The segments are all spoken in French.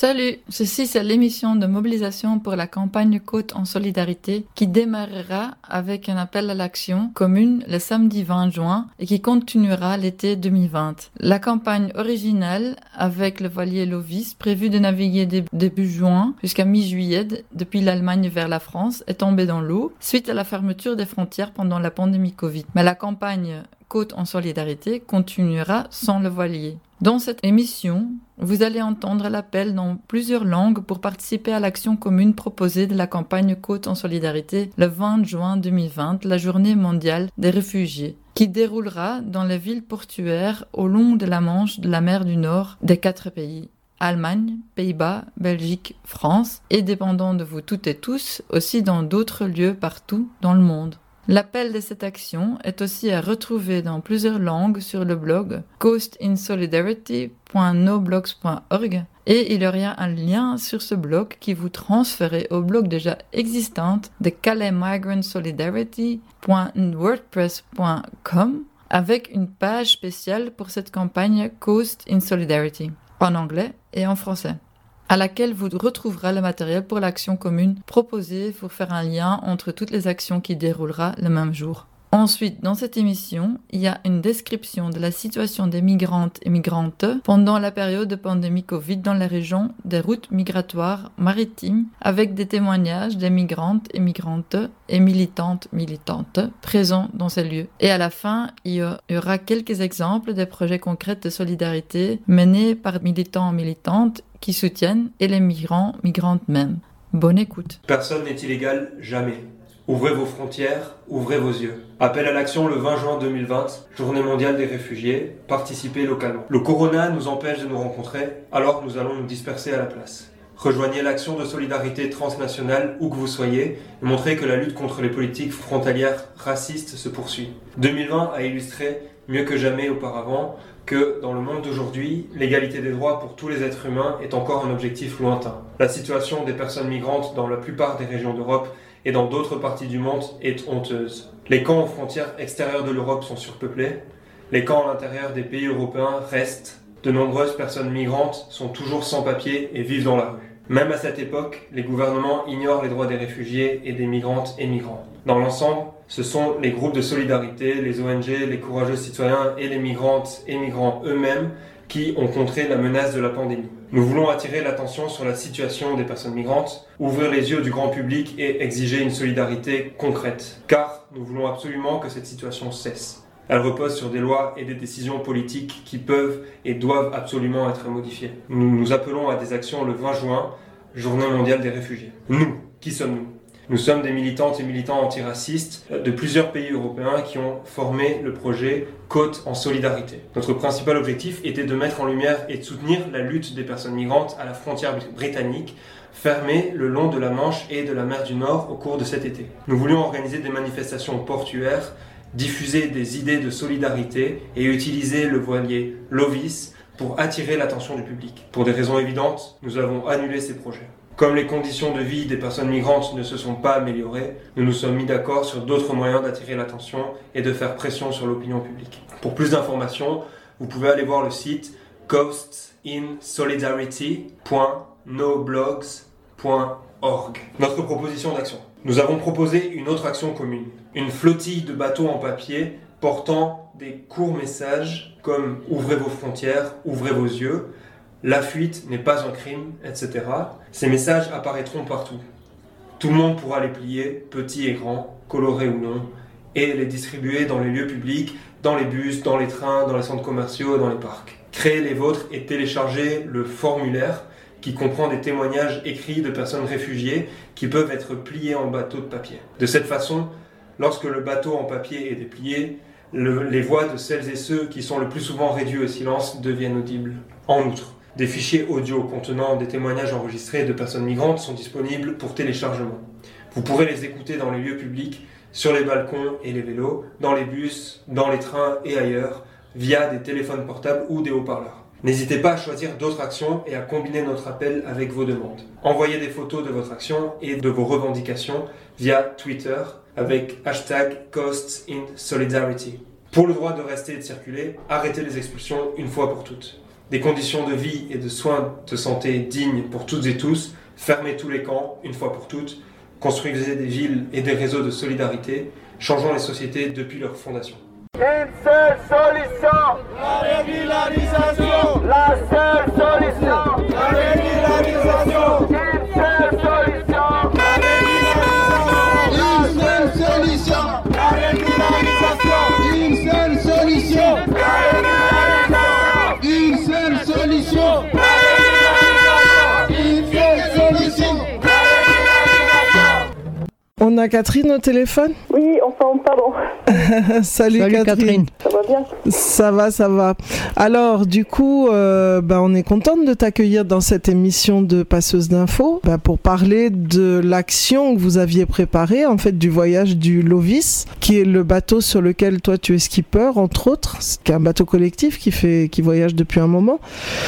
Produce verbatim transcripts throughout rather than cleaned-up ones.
Salut, ceci c'est l'émission de mobilisation pour la campagne Côte en solidarité qui démarrera avec un appel à l'action commune le samedi vingt juin et qui continuera l'été deux mille vingt. La campagne originale avec le voilier Lovis prévu de naviguer dé- début juin jusqu'à mi-juillet depuis l'Allemagne vers la France est tombée dans l'eau suite à la fermeture des frontières pendant la pandémie Covid. Mais la campagne Côte en solidarité continuera sans le voilier. Dans cette émission, vous allez entendre l'appel dans plusieurs langues pour participer à l'action commune proposée de la campagne Côte en solidarité le vingt juin deux mille vingt, la journée mondiale des réfugiés, qui déroulera dans les villes portuaires au long de la Manche de la mer du Nord des quatre pays. Allemagne, Pays-Bas, Belgique, France, et dépendant de vous toutes et tous, aussi dans d'autres lieux partout dans le monde. L'appel de cette action est aussi à retrouver dans plusieurs langues sur le blog coast in solidarity point noblogs point org et il y aura un lien sur ce blog qui vous transférera au blog déjà existant de calais migrant solidarity point wordpress point com avec une page spéciale pour cette campagne Coast in Solidarity en anglais et en français, à laquelle vous retrouverez le matériel pour l'action commune proposée pour faire un lien entre toutes les actions qui déroulera le même jour. Ensuite, dans cette émission, il y a une description de la situation des migrantes et migrantes pendant la période de pandémie Covid dans la région des routes migratoires maritimes avec des témoignages des migrantes et migrantes et militantes militantes présents dans ces lieux. Et à la fin, il y aura quelques exemples des projets concrets de solidarité menés par militants et militantes qui soutiennent et les migrants, migrantes même. Bonne écoute. Personne n'est illégal, jamais. Ouvrez vos frontières, ouvrez vos yeux. Appel à l'action le vingt juin deux mille vingt, journée mondiale des réfugiés, participez localement. Le corona nous empêche de nous rencontrer, alors nous allons nous disperser à la place. Rejoignez l'action de solidarité transnationale où que vous soyez et montrez que la lutte contre les politiques frontalières racistes se poursuit. deux mille vingt a illustré, mieux que jamais auparavant, que dans le monde d'aujourd'hui, l'égalité des droits pour tous les êtres humains est encore un objectif lointain. La situation des personnes migrantes dans la plupart des régions d'Europe et dans d'autres parties du monde est honteuse. Les camps aux frontières extérieures de l'Europe sont surpeuplés, les camps à l'intérieur des pays européens restent, de nombreuses personnes migrantes sont toujours sans papier et vivent dans la rue. Même à cette époque, les gouvernements ignorent les droits des réfugiés et des migrantes et migrants. Dans l'ensemble, ce sont les groupes de solidarité, les O N G, les courageux citoyens et les migrantes et migrants eux-mêmes qui ont contré la menace de la pandémie. Nous voulons attirer l'attention sur la situation des personnes migrantes, ouvrir les yeux du grand public et exiger une solidarité concrète. Car nous voulons absolument que cette situation cesse. Elle repose sur des lois et des décisions politiques qui peuvent et doivent absolument être modifiées. Nous nous appelons à des actions le vingt juin, journée mondiale des réfugiés. Nous, qui sommes-nous ? Nous sommes des militantes et militants antiracistes de plusieurs pays européens qui ont formé le projet Côte en solidarité. Notre principal objectif était de mettre en lumière et de soutenir la lutte des personnes migrantes à la frontière britannique, fermée le long de la Manche et de la mer du Nord au cours de cet été. Nous voulions organiser des manifestations portuaires, diffuser des idées de solidarité et utiliser le voilier Lovis pour attirer l'attention du public. Pour des raisons évidentes, nous avons annulé ces projets. Comme les conditions de vie des personnes migrantes ne se sont pas améliorées, nous nous sommes mis d'accord sur d'autres moyens d'attirer l'attention et de faire pression sur l'opinion publique. Pour plus d'informations, vous pouvez aller voir le site coast in solidarity point noblogs point org. Notre proposition d'action. Nous avons proposé une autre action commune. Une flottille de bateaux en papier portant des courts messages comme « Ouvrez vos frontières, ouvrez vos yeux », la fuite n'est pas un crime, et cetera. Ces messages apparaîtront partout. Tout le monde pourra les plier, petits et grands, colorés ou non, et les distribuer dans les lieux publics, dans les bus, dans les trains, dans les centres commerciaux et dans les parcs. Créez les vôtres et téléchargez le formulaire qui comprend des témoignages écrits de personnes réfugiées qui peuvent être pliés en bateau de papier. De cette façon, lorsque le bateau en papier est déplié, le, les voix de celles et ceux qui sont le plus souvent réduits au silence deviennent audibles. En outre, des fichiers audio contenant des témoignages enregistrés de personnes migrantes sont disponibles pour téléchargement. Vous pourrez les écouter dans les lieux publics, sur les balcons et les vélos, dans les bus, dans les trains et ailleurs, via des téléphones portables ou des haut-parleurs. N'hésitez pas à choisir d'autres actions et à combiner notre appel avec vos demandes. Envoyez des photos de votre action et de vos revendications via Twitter avec hashtag Coast in Solidarity. Pour le droit de rester et de circuler, arrêtez les expulsions une fois pour toutes. des conditions de vie et de soins de santé dignes pour toutes et tous, fermez tous les camps, une fois pour toutes, construisez des villes et des réseaux de solidarité, changeons les sociétés depuis leur fondation. Une seule solution, la régularisation. La seule solution, la régularisation. Une seule solution, la régularisation. Une seule solution, la régularisation. Une seule solution, la régularisation. Une seule solution, la régularisation. Une seule solution, la régularisation. On a Catherine au téléphone ? Oui, enfin, pardon. Salut, Salut Catherine. Catherine. Ça va bien ? Ça va, ça va. Alors, du coup, euh, bah, on est contente de t'accueillir dans cette émission de Passeuse d'infos bah, pour parler de l'action que vous aviez préparée, en fait, du voyage du Lovis, qui est le bateau sur lequel toi tu es skipper, entre autres. C'est un bateau collectif qui fait, qui voyage depuis un moment.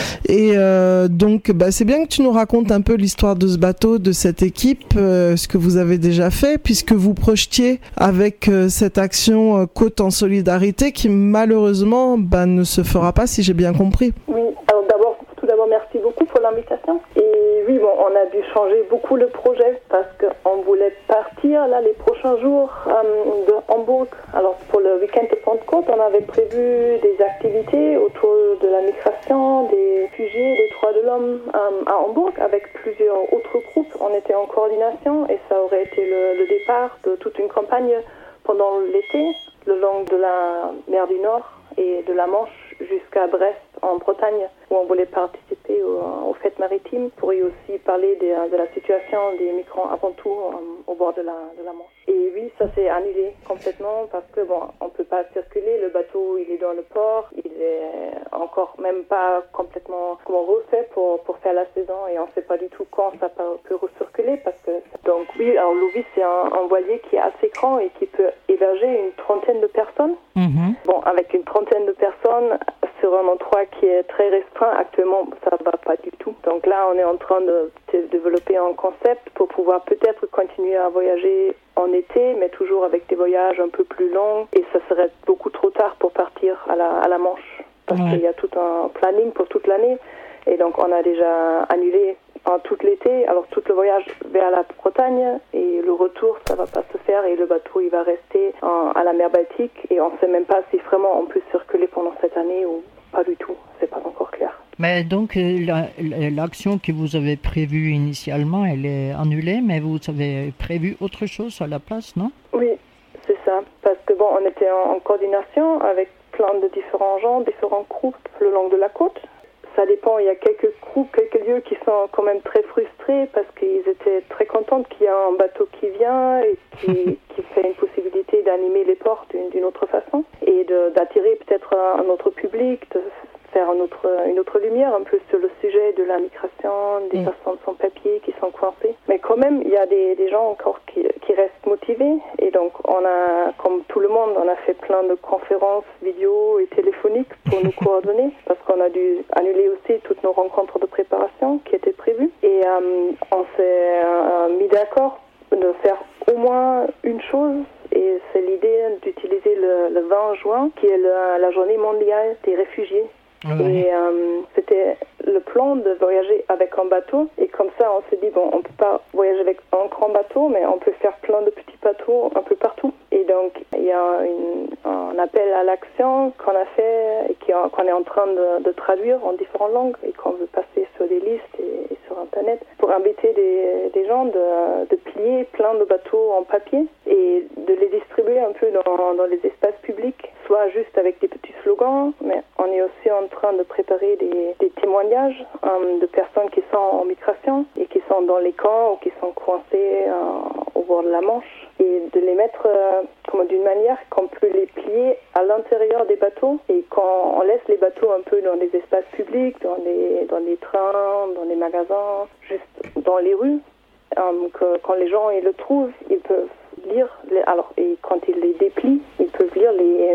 Et euh, donc, bah, c'est bien que tu nous racontes un peu l'histoire de ce bateau, de cette équipe, euh, ce que vous avez déjà fait, puisque vous projetiez avec euh, cette action euh, Côte en solidarité qui malheureusement bah, ne se fera pas, si j'ai bien compris. Oui, alors d'abord, tout d'abord, merci beaucoup pour l'invitation. Et oui, bon, on a dû changer beaucoup le projet parce qu'on voulait partir là les prochains jours euh, de Hambourg. Alors pour le week-end de Pentecôte, on avait prévu des activités autour de la migration, des réfugiés, des droits de l'homme euh, à Hambourg avec plusieurs autres groupes. On était en coordination et ça aurait été le, le départ de toute une campagne pendant l'été, le long de la mer du Nord et de la Manche jusqu'à Brest en Bretagne, où on voulait participer aux, aux fêtes maritimes pour y aussi parler de, de la situation des migrants avant tout euh, au bord de la, de la Manche. Et oui, ça s'est annulé complètement parce que bon, on peut pas circuler, le bateau il est dans le port, il est encore même pas complètement comment refait pour, pour faire la saison et on sait pas du tout quand ça peut recirculer parce que donc oui, alors Lovis c'est un, un voilier qui est assez grand et qui peut héberger une trentaine de personnes. Mmh. Bon, avec une trentaine de personnes sur un endroit qui est très restreint, actuellement ça va pas du tout. Donc là on est en train de, de développer un concept pour pouvoir peut-être continuer à voyager en été, mais toujours avec des voyages un peu plus longs. Et ça serait beaucoup trop tard pour partir à la, à la Manche, parce ouais. qu'il y a tout un planning pour toute l'année. Et donc on a déjà annulé en tout l'été, alors tout le voyage vers la Bretagne, et le retour, ça va pas se faire, et le bateau, il va rester en, à la mer Baltique, et on sait même pas si vraiment on peut circuler pendant cette année ou pas du tout. C'est pas encore clair. Mais donc, la, l'action que vous avez prévue initialement, elle est annulée, mais vous avez prévu autre chose à la place, non ? Oui, c'est ça. Parce que bon, on était en, en coordination avec plein de différents gens, différents groupes le long de la côte. Ça dépend, il y a quelques groupes, quelques lieux qui sont quand même très frustrés parce qu'ils étaient très contents qu'il y ait un bateau qui vient et qui, qui fait une possibilité d'animer les ports d'une, d'une autre façon et de, d'attirer peut-être un, un autre public, de faire un autre, une autre lumière un peu sur le sujet de la migration, des mmh. personnes sans papier qui sont coincées. Mais quand même, il y a des, des gens encore qui, qui restent motivés. Et donc, on a, comme tout le monde, on a fait plein de conférences vidéo et téléphoniques pour nous coordonner parce qu'on a dû annuler aussi toutes nos rencontres de préparation qui étaient prévues. Et euh, on s'est euh, mis d'accord de faire au moins une chose. Et c'est l'idée d'utiliser le, le vingt juin, qui est le, la journée mondiale des réfugiés. Ouais. Et euh, c'était le plan de voyager avec un bateau et comme ça on s'est dit bon on peut pas voyager avec un grand bateau mais on peut faire plein de petits bateaux un peu partout et donc il y a une, un appel à l'action qu'on a fait et qu'on est en train de, de traduire en différentes langues et qu'on veut passer sur des listes et, et sur internet pour inviter des, des gens de, de plier plein de bateaux en papier et de les distribuer un peu dans, dans les espaces publics soit juste avec des petits slogans mais on est aussi en train de préparer des, des témoignages euh, de personnes qui sont en migration et qui sont dans les camps ou qui sont coincées euh, au bord de la Manche et de les mettre euh, comme d'une manière qu'on peut les plier à l'intérieur des bateaux et quand on laisse les bateaux un peu dans des espaces publics, dans les, dans les trains, dans les magasins, juste dans les rues, euh, que quand les gens ils le trouvent, ils peuvent lire, les, alors et quand ils les déplient, ils peuvent lire les,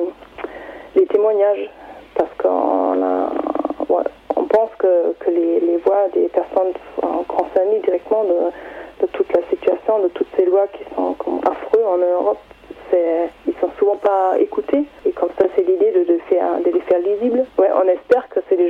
les témoignages. Parce qu'on a, ouais, on pense que, que les, les voix des personnes concernées directement de, de toute la situation, de toutes ces lois qui sont comme affreux en Europe, c'est, ils sont souvent pas écoutés. Et comme ça, c'est l'idée de, de, faire, de les faire lisibles. Ouais, on espère que c'est déjà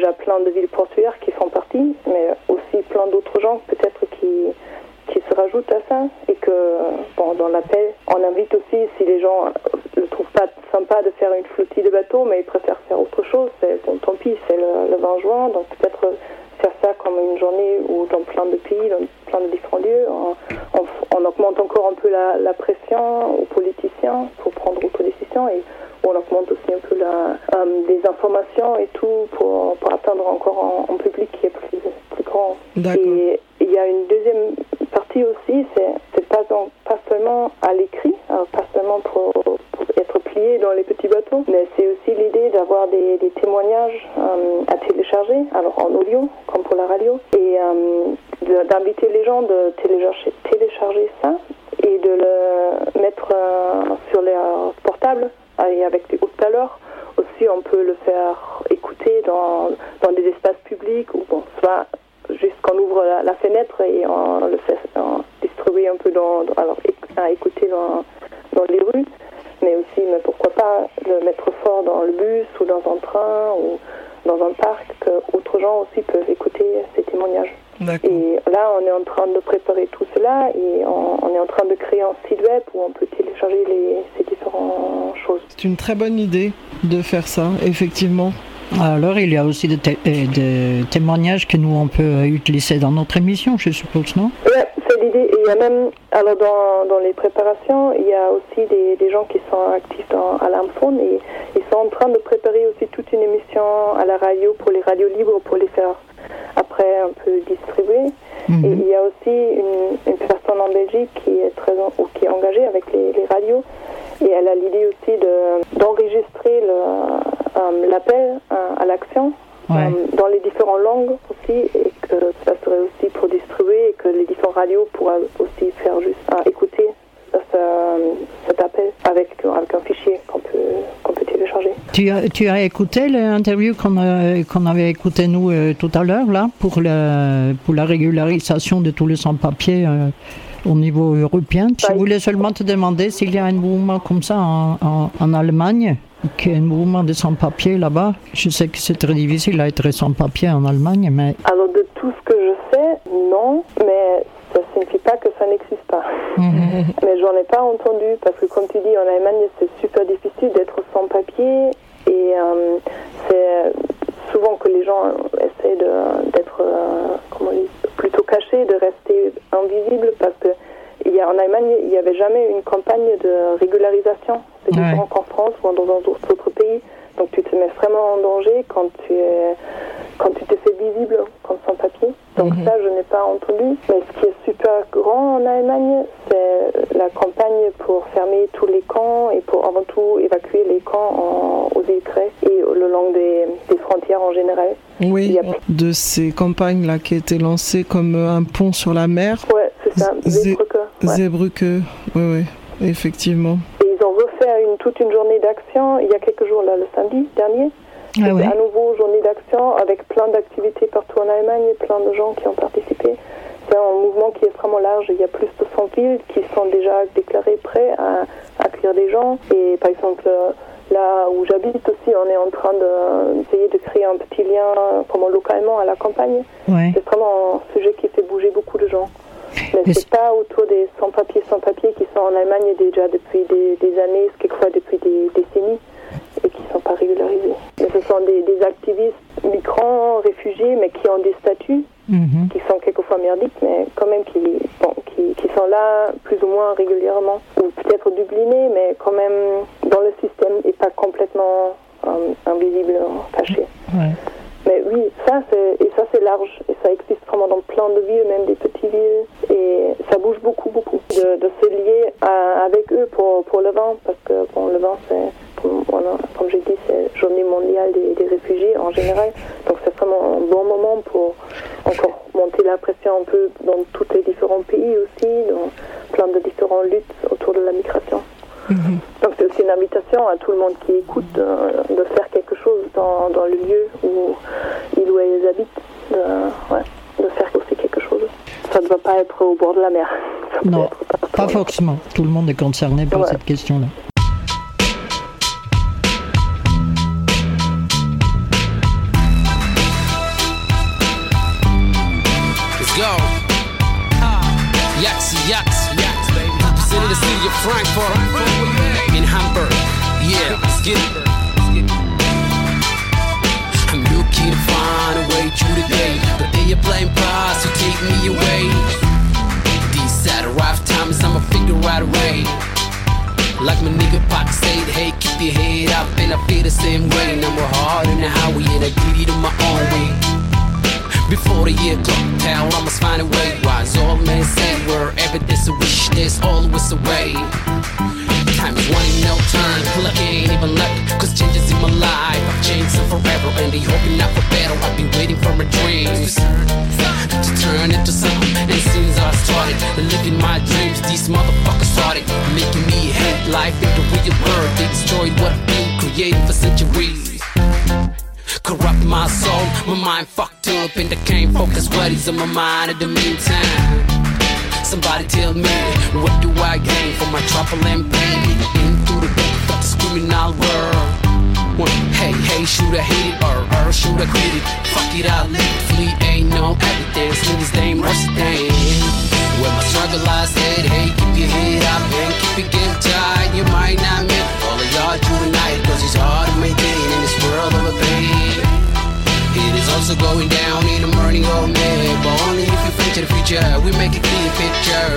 déjà plein de villes portuaires qui font partie, mais aussi plein d'autres gens peut-être qui, qui se rajoutent à ça. Et que, bon, dans l'appel, on invite aussi, si les gens ne trouvent pas sympa de faire une flottille de bateaux, mais ils préfèrent faire autre chose, c'est, bon, tant pis, c'est le, le vingt juin, donc peut-être faire ça comme une journée où dans plein de pays, dans plein de différents lieux, on, on, on augmente encore un peu la, la pression aux politiciens pour prendre autre décision, et on augmente aussi un peu la, euh, des informations et tout pour, pour atteindre encore un, un public qui est plus, plus grand. D'accord. Et il y a une deuxième partie aussi, c'est, c'est pas, dans, pas seulement à l'écrit, alors pas seulement pour, pour être plié dans les petits bateaux, mais c'est aussi l'idée d'avoir des, des témoignages euh, à télécharger, alors en audio, comme pour la radio, et euh, de, d'inviter les gens de télécharger, télécharger ça et de le mettre euh, sur leur portable. Et avec des hautes valeurs, aussi on peut le faire écouter dans, dans des espaces publics, ou bon, soit juste qu'on ouvre la, la fenêtre et on le fait on distribuer un peu dans, dans alors à écouter dans, dans les rues, mais aussi, mais pourquoi pas le mettre fort dans le bus ou dans un train ou dans un parc, que d'autres gens aussi peuvent écouter ces témoignages. D'accord. Et là, on est en train de préparer tout cela et on, on est en train de créer un site web où on peut télécharger les, ces différentes choses. C'est une très bonne idée de faire ça, effectivement. Alors, il y a aussi des, té- des témoignages que nous, on peut utiliser dans notre émission, je suppose, non? Oui, c'est l'idée. Et il y a même, alors dans, dans les préparations, il y a aussi des, des gens qui sont actifs dans, à l'Armphone et ils sont en train de préparer aussi toute une émission à la radio pour les radios libres pour les faire après un peu distribuer. Mm-hmm. Et il y a aussi une, une personne en Belgique qui est très ou qui est engagée avec les, les radios et elle a l'idée aussi de, d'enregistrer le, euh, l'appel euh, à l'action ouais. euh, dans les différentes langues aussi et que ça serait aussi pour distribuer et que les différentes radios pourraient aussi faire juste euh, écouter ce, cet appel avec, avec un fichier qu'on peut, qu'on peut télécharger. Tu as, tu as écouté l'interview qu'on, a, qu'on avait écouté nous euh, tout à l'heure là pour la, pour la régularisation de tous les sans-papiers euh, au niveau européen. Je voulais seulement te demander s'il y a un mouvement comme ça en, en, en Allemagne, qui est un mouvement de sans-papiers là-bas. Je sais que c'est très difficile d'être sans-papiers en Allemagne, mais... Alors de tout ce que je sais, non, mais ça ne signifie pas que ça n'existe pas. Mm-hmm. Mais j'en ai pas entendu, parce que comme tu dis, en Allemagne, c'est super difficile d'être sans-papier, et euh, c'est souvent que les gens essaient de, d'être, euh, comment on dit, plutôt cachés, de rester invisibles, parce que il y a, en Allemagne, il n'y avait jamais une campagne de régularisation. C'est différent ouais. qu'en France ou dans d'autres pays. Donc tu te mets vraiment en danger quand tu es, quand tu te fais visible comme sans-papier. Donc mm-hmm. ça, je n'ai pas entendu. Mais ce qui est super grand en Allemagne, c'est la campagne pour fermer tous les camps et pour avant tout évacuer les camps en, aux îles Grecques et le long des, des frontières en général. Oui, a... de ces campagnes-là qui étaient lancées comme un pont sur la mer. Ouais, c'est ça, Zeebrücke. Ouais. Zeebrücke, oui, oui, effectivement. Ils ont refait une, toute une journée d'action il y a quelques jours, là, le samedi dernier. Ah ouais. À nouveau, journée d'action avec plein d'activités partout en Allemagne, plein de gens qui ont participé. C'est un mouvement qui est vraiment large. Il y a plus de cent villes qui sont déjà déclarées prêtes à, à accueillir des gens. Et par exemple, là où j'habite aussi, on est en train de, d'essayer de créer un petit lien comment, localement à la campagne. Ouais. C'est vraiment un sujet qui fait bouger beaucoup de gens. Mais c'est pas autour des sans-papiers, sans-papiers qui sont en Allemagne déjà depuis des, des années, quelquefois depuis des décennies, et qui ne sont pas régularisés. Mais ce sont des, des activistes migrants, réfugiés, mais qui ont des statuts, mm-hmm. qui sont quelquefois merdiques, mais quand même qui, bon, qui, qui sont là plus ou moins régulièrement, ou peut-être dublinés, mais quand même dans le système et pas complètement euh, invisibles, cachés. Ouais. Mais oui, ça c'est, et ça c'est large, et ça existe vraiment dans plein de villes, même des petites villes, et ça bouge beaucoup, beaucoup, de, de se lier à, avec eux pour, pour le vin, parce que bon, le vin c'est, comme, comme j'ai dit, c'est journée mondiale des, des réfugiés en général, donc c'est vraiment un bon moment pour encore monter la pression un peu dans tous les différents pays aussi, dans plein de différentes luttes autour de la migration. Mm-hmm. Donc c'est aussi une invitation à tout le monde qui écoute de, de faire quelque chose dans, dans le lieu où ils ou elles habitent, de, ouais, de faire aussi quelque chose. Ça ne doit pas être au bord de la mer. Ça non, pas, pas forcément. Tout le monde est concerné par ouais. cette question-là. Frankfurt, in Hamburg. Yeah, let's get it. I'm looking to find a way through the day, but they are playing pass to take me away. These are the rough times, I'ma figure out a way. Like my nigga Pac said, hey, keep your head up, and I feel the same way. Now we're hard in the highway, and I did it on my own way. Before the year clock town, I must find a way. Wise old man said, wherever there's a wish, there's always a way. Time is one in no time, well I ain't even lucky, cause changes in my life, I've changed them forever, and they hoping not for better. I've been waiting for my dreams to turn into something, and since I started living my dreams, these motherfuckers started making me hate life in the real world. They destroyed what I've been creating for centuries, corrupt my soul, my mind fucked up, and I can't focus what is on my mind in the meantime. Somebody tell me, what do I gain for my trouble and pain? Into the depth of this criminal world. Well, hey, hey, should I hate it or, or should I quit it? Fuck it, I'll live it, flee, ain't no evidence. Niggas, they ain't worse than. When my struggle I said, hey, keep your head up and keep your game tight. You might not make all of y'all through the night, cause it's hard to maintain in this world of a pain. It is also going down in the morning, oh man, but only if you think to the future, we make a clean picture.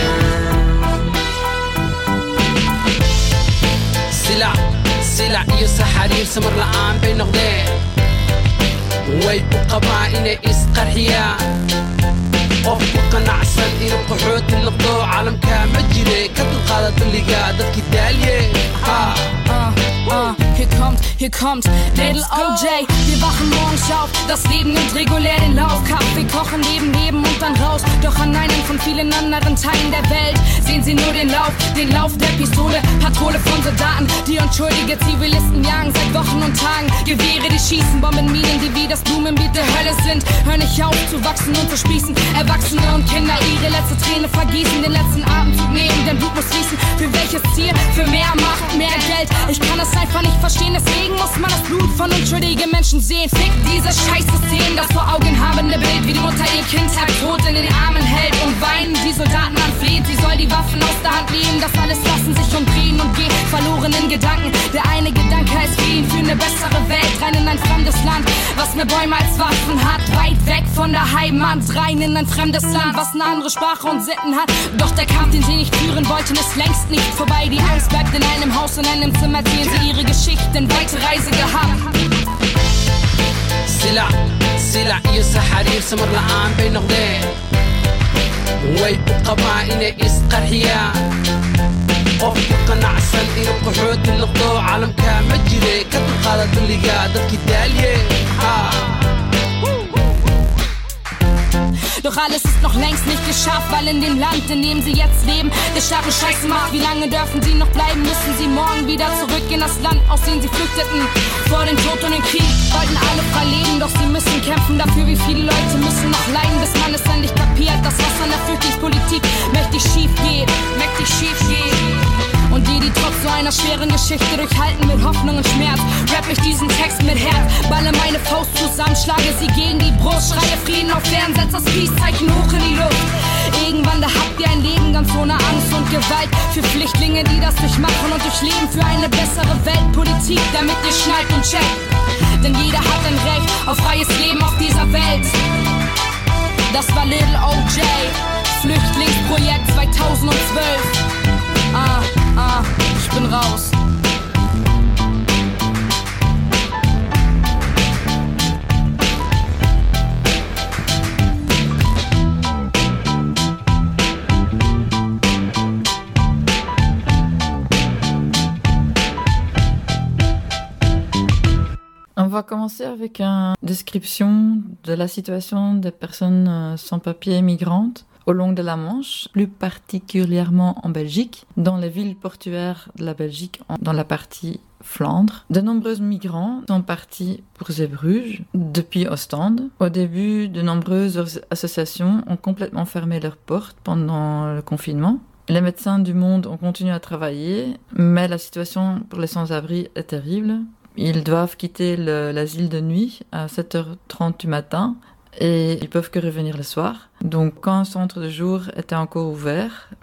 Sila, sila iyo sa xariir samar la'aan bay noqdeen. Way ku qabaa inay isqarxiyaan. Qofku qanacsan inuu qaxooti noqdo caalamka ma jire, ka dulqaada dulliga dadkii daalye. Uh, hier kommt, hier kommt Little O J. Wir wachen morgens auf, das Leben nimmt regulär den Lauf. Kaffee kochen, leben, leben und dann raus. Doch an einem von vielen anderen Teilen der Welt sehen sie nur den Lauf, den Lauf der Pistole. Patrouille von Soldaten, die unschuldige Zivilisten jagen seit Wochen und Tagen. Gewehre, die schießen, Bombenminen, die wie das Blumenbeet der Hölle sind. Hör nicht auf zu wachsen und zu spießen. Erwachsene und Kinder ihre letzte Träne vergießen, den letzten Atemzug nehmen, denn Blut muss fließen. Für welches Ziel? Für mehr Macht, mehr Geld. Ich kann es einfach nicht verstehen, deswegen muss man das Blut von unschuldigen Menschen sehen. Fick diese Scheißsystem, das vor Augen habende Bild, wie die Mutter ihr Kind halb tot in den Armen hält und weinen die Soldaten anfleht. Sie soll die Waffen aus der Hand nehmen, das alles lassen sich umdrehen und gehen verloren in Gedanken. Der eine Gedanke heißt fliehen für eine bessere Welt, rein in ein fremdes Land, was mehr Bäume als Waffen hat, weit weg von der Heimat, rein in ein fremdes Land, was eine andere Sprache und Sitten hat. Doch der Kampf, den sie nicht führen wollten, ist längst nicht vorbei. Die Angst bleibt in einem Haus, in einem Zimmer, erzählen sie ihre Geschichten, weite Reise gehabt. Sila, sila iyo sa xariir samar la'aan bay noqdeen. Way ku qabaa inay isqarxiyaan. Qofku qanacsan inuu qaxooti noqdo caalamka ma jire, ka dulqaada dulliga dadkii daalye. Doch alles ist noch längst nicht geschafft, weil in dem Land, in dem sie jetzt leben, der Staat Scheiße macht. Wie lange dürfen sie noch bleiben? Müssen sie morgen wieder zurück in das Land, aus dem sie flüchteten? Vor dem Tod und dem Krieg wollten alle frei leben, doch sie müssen kämpfen dafür. Wie viele Leute müssen noch leiden, bis man es endlich kapiert, dass was an der Flüchtlingspolitik mächtig schief geht, mächtig schief geht. Und die, die trotz so einer schweren Geschichte durchhalten mit Hoffnung und Schmerz, rap ich diesen Text mit Herz, balle meine Faust zusammen, schlage sie gegen die Brust, schreie Frieden auf Fern, setz das Peace-Zeichen hoch in die Luft. Irgendwann, da habt ihr ein Leben ganz ohne Angst und Gewalt, für Flüchtlinge, die das durchmachen und durchleben, für eine bessere Weltpolitik, damit ihr schnallt und checkt. Denn jeder hat ein Recht auf freies Leben auf dieser Welt. Das war Little O J, Flüchtlingsprojekt zweitausendzwölf. Ah, ah, ich bin raus. On va commencer avec une description de la situation des personnes sans papier migrantes au long de la Manche, plus particulièrement en Belgique, dans les villes portuaires de la Belgique, dans la partie Flandre. De nombreux migrants sont partis pour Zeebrugge depuis Ostende. Au début, de nombreuses associations ont complètement fermé leurs portes pendant le confinement. Les médecins du monde ont continué à travailler, mais la situation pour les sans-abri est terrible. Ils doivent quitter le, l'asile de nuit à sept heures trente du matin et ils peuvent que revenir le soir. Donc quand un centre de jour était encore ouvert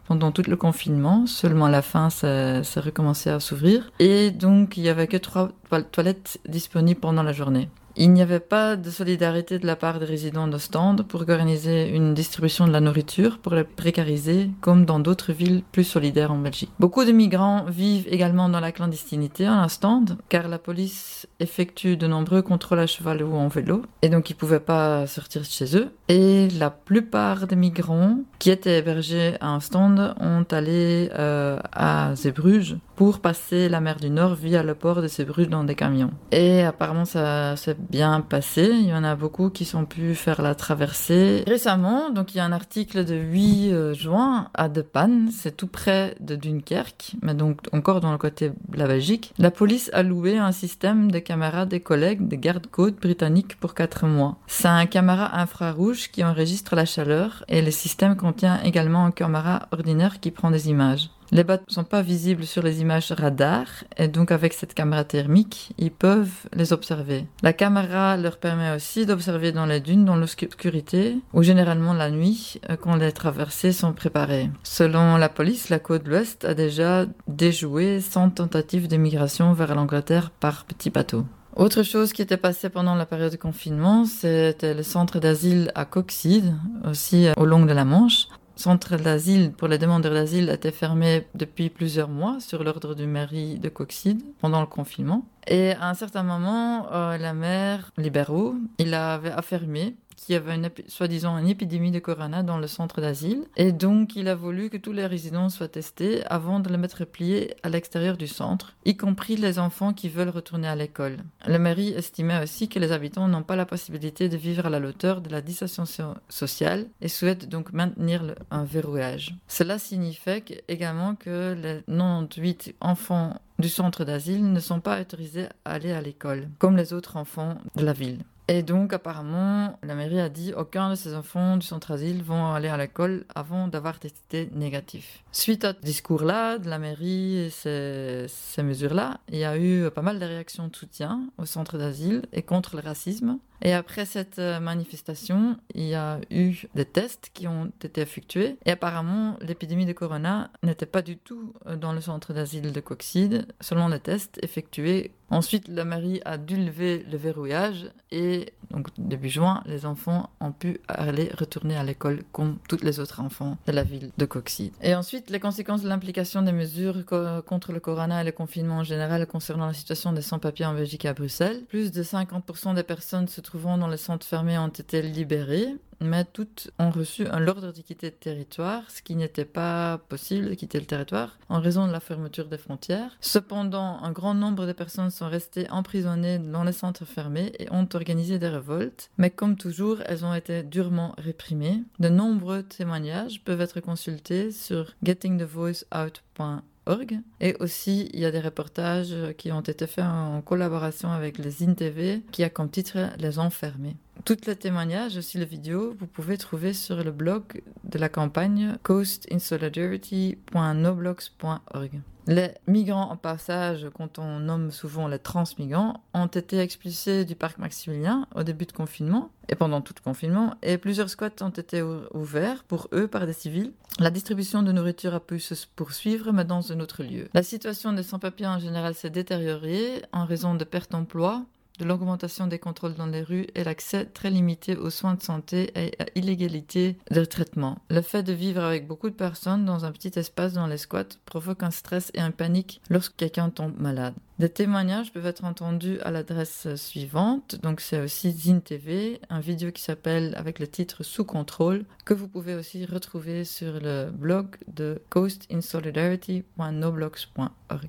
pendant tout le confinement. Seulement à la fin, ça, ça recommençait à s'ouvrir. Et donc, il n'y avait que trois toilettes disponibles pendant la journée. Il n'y avait pas de solidarité de la part des résidents d'Ostende pour organiser une distribution de la nourriture pour les précariser, comme dans d'autres villes plus solidaires en Belgique. Beaucoup de migrants vivent également dans la clandestinité en Ostende, car la police effectue de nombreux contrôles à cheval ou en vélo, et donc ils ne pouvaient pas sortir de chez eux. Et la plupart des migrants qui étaient hébergés à Ostende ont allé euh, à Zeebrugge pour passer la mer du Nord via le port de Zeebrugge dans des camions. Et apparemment, ça s'est bien passé. Il y en a beaucoup qui sont pu faire la traversée. Récemment, donc il y a un article de huit juin à De Panne, c'est tout près de Dunkerque, mais donc encore dans le côté de la Belgique. La police a loué un système de caméras des collègues des gardes-côtes britanniques pour quatre mois. C'est un caméra infrarouge qui enregistre la chaleur et le système contient également un caméra ordinaire qui prend des images. Les bateaux ne sont pas visibles sur les images radar et donc avec cette caméra thermique, ils peuvent les observer. La caméra leur permet aussi d'observer dans les dunes dans l'obscurité ou généralement la nuit quand les traversées sont préparées. Selon la police, la côte de l'Ouest a déjà déjoué cent tentatives de migration vers l'Angleterre par petits bateaux. Autre chose qui était passée pendant la période de confinement, c'était le centre d'asile à Coxide, aussi au long de la Manche. Le centre d'asile pour les demandeurs d'asile était fermé depuis plusieurs mois sur l'ordre du mairie de Coxide pendant le confinement. Et à un certain moment, euh, la maire libéraux, il avait affirmé qu'il y avait une épi- soi-disant une épidémie de corona dans le centre d'asile. Et donc, il a voulu que tous les résidents soient testés avant de les mettre pliés à l'extérieur du centre, y compris les enfants qui veulent retourner à l'école. La mairie estimait aussi que les habitants n'ont pas la possibilité de vivre à la hauteur de la distanciation sociale et souhaitent donc maintenir le, un verrouillage. Cela signifiait également que les quatre-vingt-dix-huit enfants du centre d'asile ne sont pas autorisés à aller à l'école, comme les autres enfants de la ville. Et donc, apparemment, la mairie a dit aucun de ces enfants du centre d'asile vont aller à l'école avant d'avoir testé négatif. Suite à ce discours-là, de la mairie et ces, ces mesures-là, il y a eu pas mal de réactions de soutien au centre d'asile et contre le racisme. Et après cette manifestation, il y a eu des tests qui ont été effectués. Et apparemment, l'épidémie de corona n'était pas du tout dans le centre d'asile de Coxide, selon les tests effectués. Ensuite, la mairie a dû lever le verrouillage et donc début juin, les enfants ont pu aller retourner à l'école comme tous les autres enfants de la ville de Coxide. Et ensuite, les conséquences de l'implication des mesures co- contre le corona et le confinement en général concernant la situation des sans-papiers en Belgique et à Bruxelles. Plus de cinquante pour cent des personnes se trouvant dans les centres fermés ont été libérées, mais toutes ont reçu un ordre de quitter le territoire, ce qui n'était pas possible de quitter le territoire en raison de la fermeture des frontières. Cependant, un grand nombre de personnes sont restées emprisonnées dans les centres fermés et ont organisé des révoltes, mais comme toujours, elles ont été durement réprimées. De nombreux témoignages peuvent être consultés sur getting the voice out point org. Et aussi, il y a des reportages qui ont été faits en collaboration avec le Zine T V qui a comme titre « Les enfermés ». Tous les témoignages, aussi les vidéos, vous pouvez trouver sur le blog de la campagne coast in solidarity point noblogs point org. Les migrants en passage, quand on nomme souvent les transmigrants, ont été expulsés du parc Maximilien au début de confinement et pendant tout le confinement, et plusieurs squats ont été ouverts pour eux par des civils. La distribution de nourriture a pu se poursuivre, mais dans un autre lieu. La situation des sans-papiers en général s'est détériorée en raison de pertes d'emploi, de l'augmentation des contrôles dans les rues et l'accès très limité aux soins de santé et à illégalité de traitement. Le fait de vivre avec beaucoup de personnes dans un petit espace dans les squats provoque un stress et un panique lorsque quelqu'un tombe malade. Des témoignages peuvent être entendus à l'adresse suivante, donc c'est aussi Zine T V, un vidéo qui s'appelle avec le titre Sous contrôle, que vous pouvez aussi retrouver sur le blog de coast in solidarity point noblogs point org.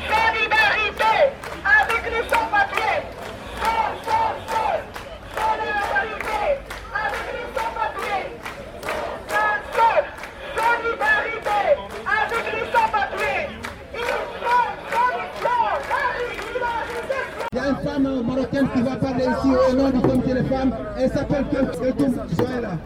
Solidarité avec les sans-papiers. Il y a une femme marocaine qui va parler ici au nom du comité des femmes. Elle s'appelle Keltoum. Soyez là.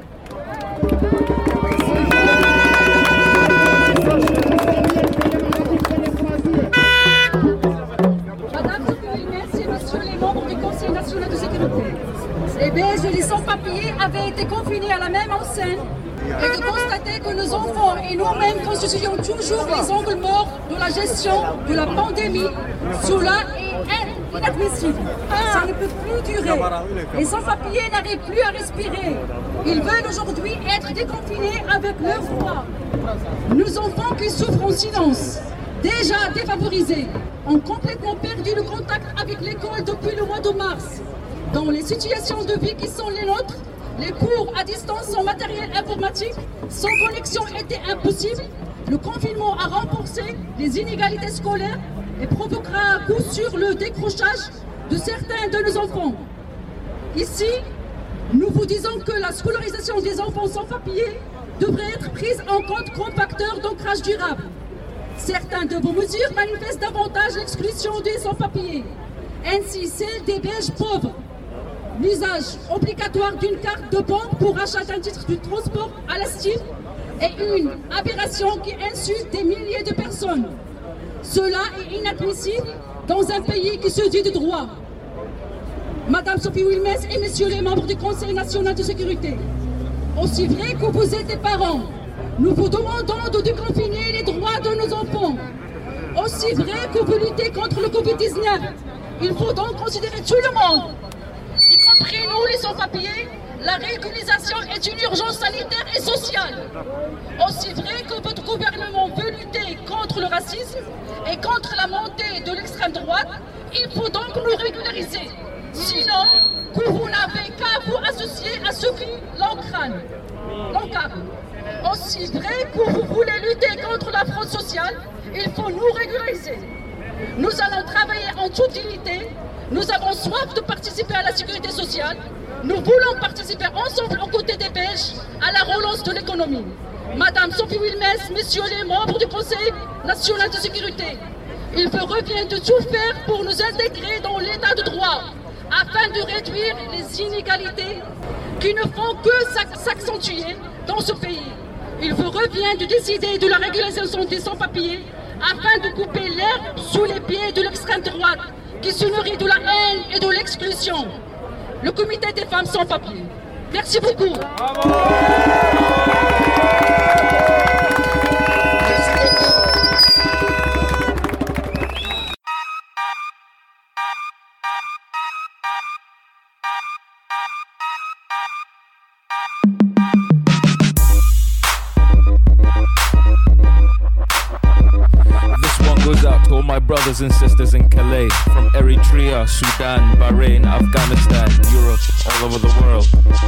Madame, je peux remercier monsieur les membres du Conseil national de sécurité. Eh bien, les sans-papiers avaient été confinés à la même enseigne et de constater que nos enfants et nous-mêmes constituons toujours les angles morts de la gestion de la pandémie. Cela est inadmissible. Ça ne peut plus durer. Les sans-papiers n'arrivent plus à respirer. Ils veulent aujourd'hui être déconfinés avec leurs droits. Nos enfants qui souffrent en silence, déjà défavorisés, ont complètement perdu le contact avec l'école depuis le mois de mars. Dans les situations de vie qui sont les nôtres, les cours à distance sans matériel informatique, sans connexion étaient impossibles. Le confinement a renforcé les inégalités scolaires et provoquera à coup sûr le décrochage de certains de nos enfants. Ici, nous vous disons que la scolarisation des enfants sans papier devrait être prise en compte comme facteur d'ancrage durable. Certaines de vos mesures manifestent davantage l'exclusion des sans-papiers, ainsi celle des Belges pauvres. L'usage obligatoire d'une carte de banque pour achat d'un titre de transport à l'estime est une aberration qui insulte des milliers de personnes. Cela est inadmissible dans un pays qui se dit de droit. Madame Sophie Wilmès et messieurs les membres du Conseil national de sécurité, aussi vrai que vous êtes des parents, nous vous demandons de déconfiner les droits de nos enfants. Aussi vrai que vous luttez contre le covid dix-neuf, il faut donc considérer tout le monde, y compris nous les sans-papiers. La régularisation est une urgence sanitaire et sociale. Aussi vrai que votre gouvernement veut lutter contre le racisme et contre la montée de l'extrême droite, il faut donc nous régulariser. Sinon, que vous n'avez qu'à vous associer à ceux qui l'encadrent. Aussi vrai que vous voulez lutter contre la fraude sociale, il faut nous régulariser. Nous allons travailler en toute unité. Nous avons soif de participer à la sécurité sociale. Nous voulons participer ensemble aux côtés des Belges à la relance de l'économie. Madame Sophie Wilmès, messieurs les membres du Conseil national de sécurité, il vous revient de tout faire pour nous intégrer dans l'état de droit afin de réduire les inégalités qui ne font que s'accentuer dans ce pays. Il vous revient de décider de la régularisation des sans-papiers afin de couper l'herbe sous les pieds de l'extrême droite qui se nourrit de la haine et de l'exclusion. Le comité des femmes sans papier. Merci beaucoup. All my brothers and sisters in Calais, from Eritrea, Sudan, Bahrain, Afghanistan, Europe, all over the world.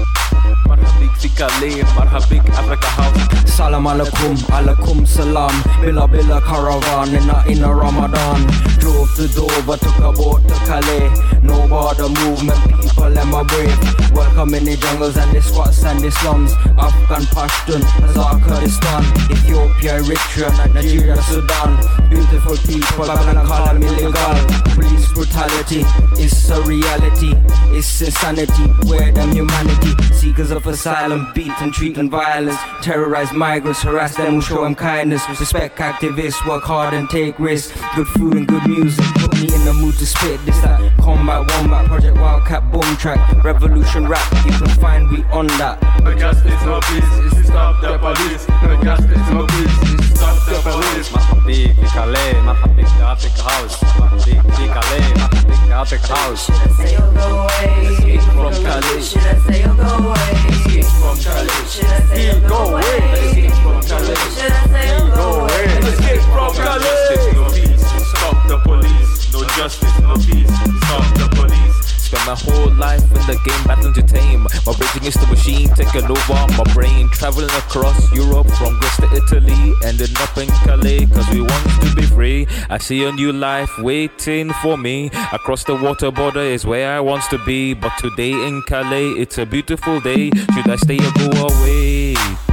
Marhabik fi Calais, marhabik Africa House. Salam alaikum, alaikum salam. Bila bila caravan in a, in a Ramadan. Drove to Dover, took a boat to Calais. No border movement, people am a brave. Welcome in the jungles and the squats and the slums. Afghan, Pashtun, Hazar, Kurdistan, Ethiopia, Eritrea, Nigeria, Sudan. Beautiful people, Babylon call them illegal. Police brutality, it's a reality. It's insanity, where them humanity. Seekers of asylum, beat and treat and violence. Terrorize migrants, harass them, show them kindness. Respect activists, work hard and take risks. Good food and good music, put me in the mood to spit. This that combat wombat, Project Wildcat boom track. Revolution rap, you can find we on that. No justice, no peace, it's to stop the police. No justice, no peace, it's to stop the police. Marhabik fi Calais, marhabik Africa House. Marhabik fi Calais, marhabik Africa House. Should I say you'll go away? Escape from Calais. Should I say you'll go away? Escape from Calais. Should I say you'll go away? Escape from Calais. Should I say you'll go away? Escape from Calais. No peace, stop the police. No justice, no peace, stop the police. Spend my whole life in the game battling to tame. My raging is the machine taking over my brain. Traveling across Europe from Greece to Italy. Ending up in Calais cause we want to be free. I see a new life waiting for me. Across the water border is where I want to be. But today in Calais it's a beautiful day. Should I stay or go away?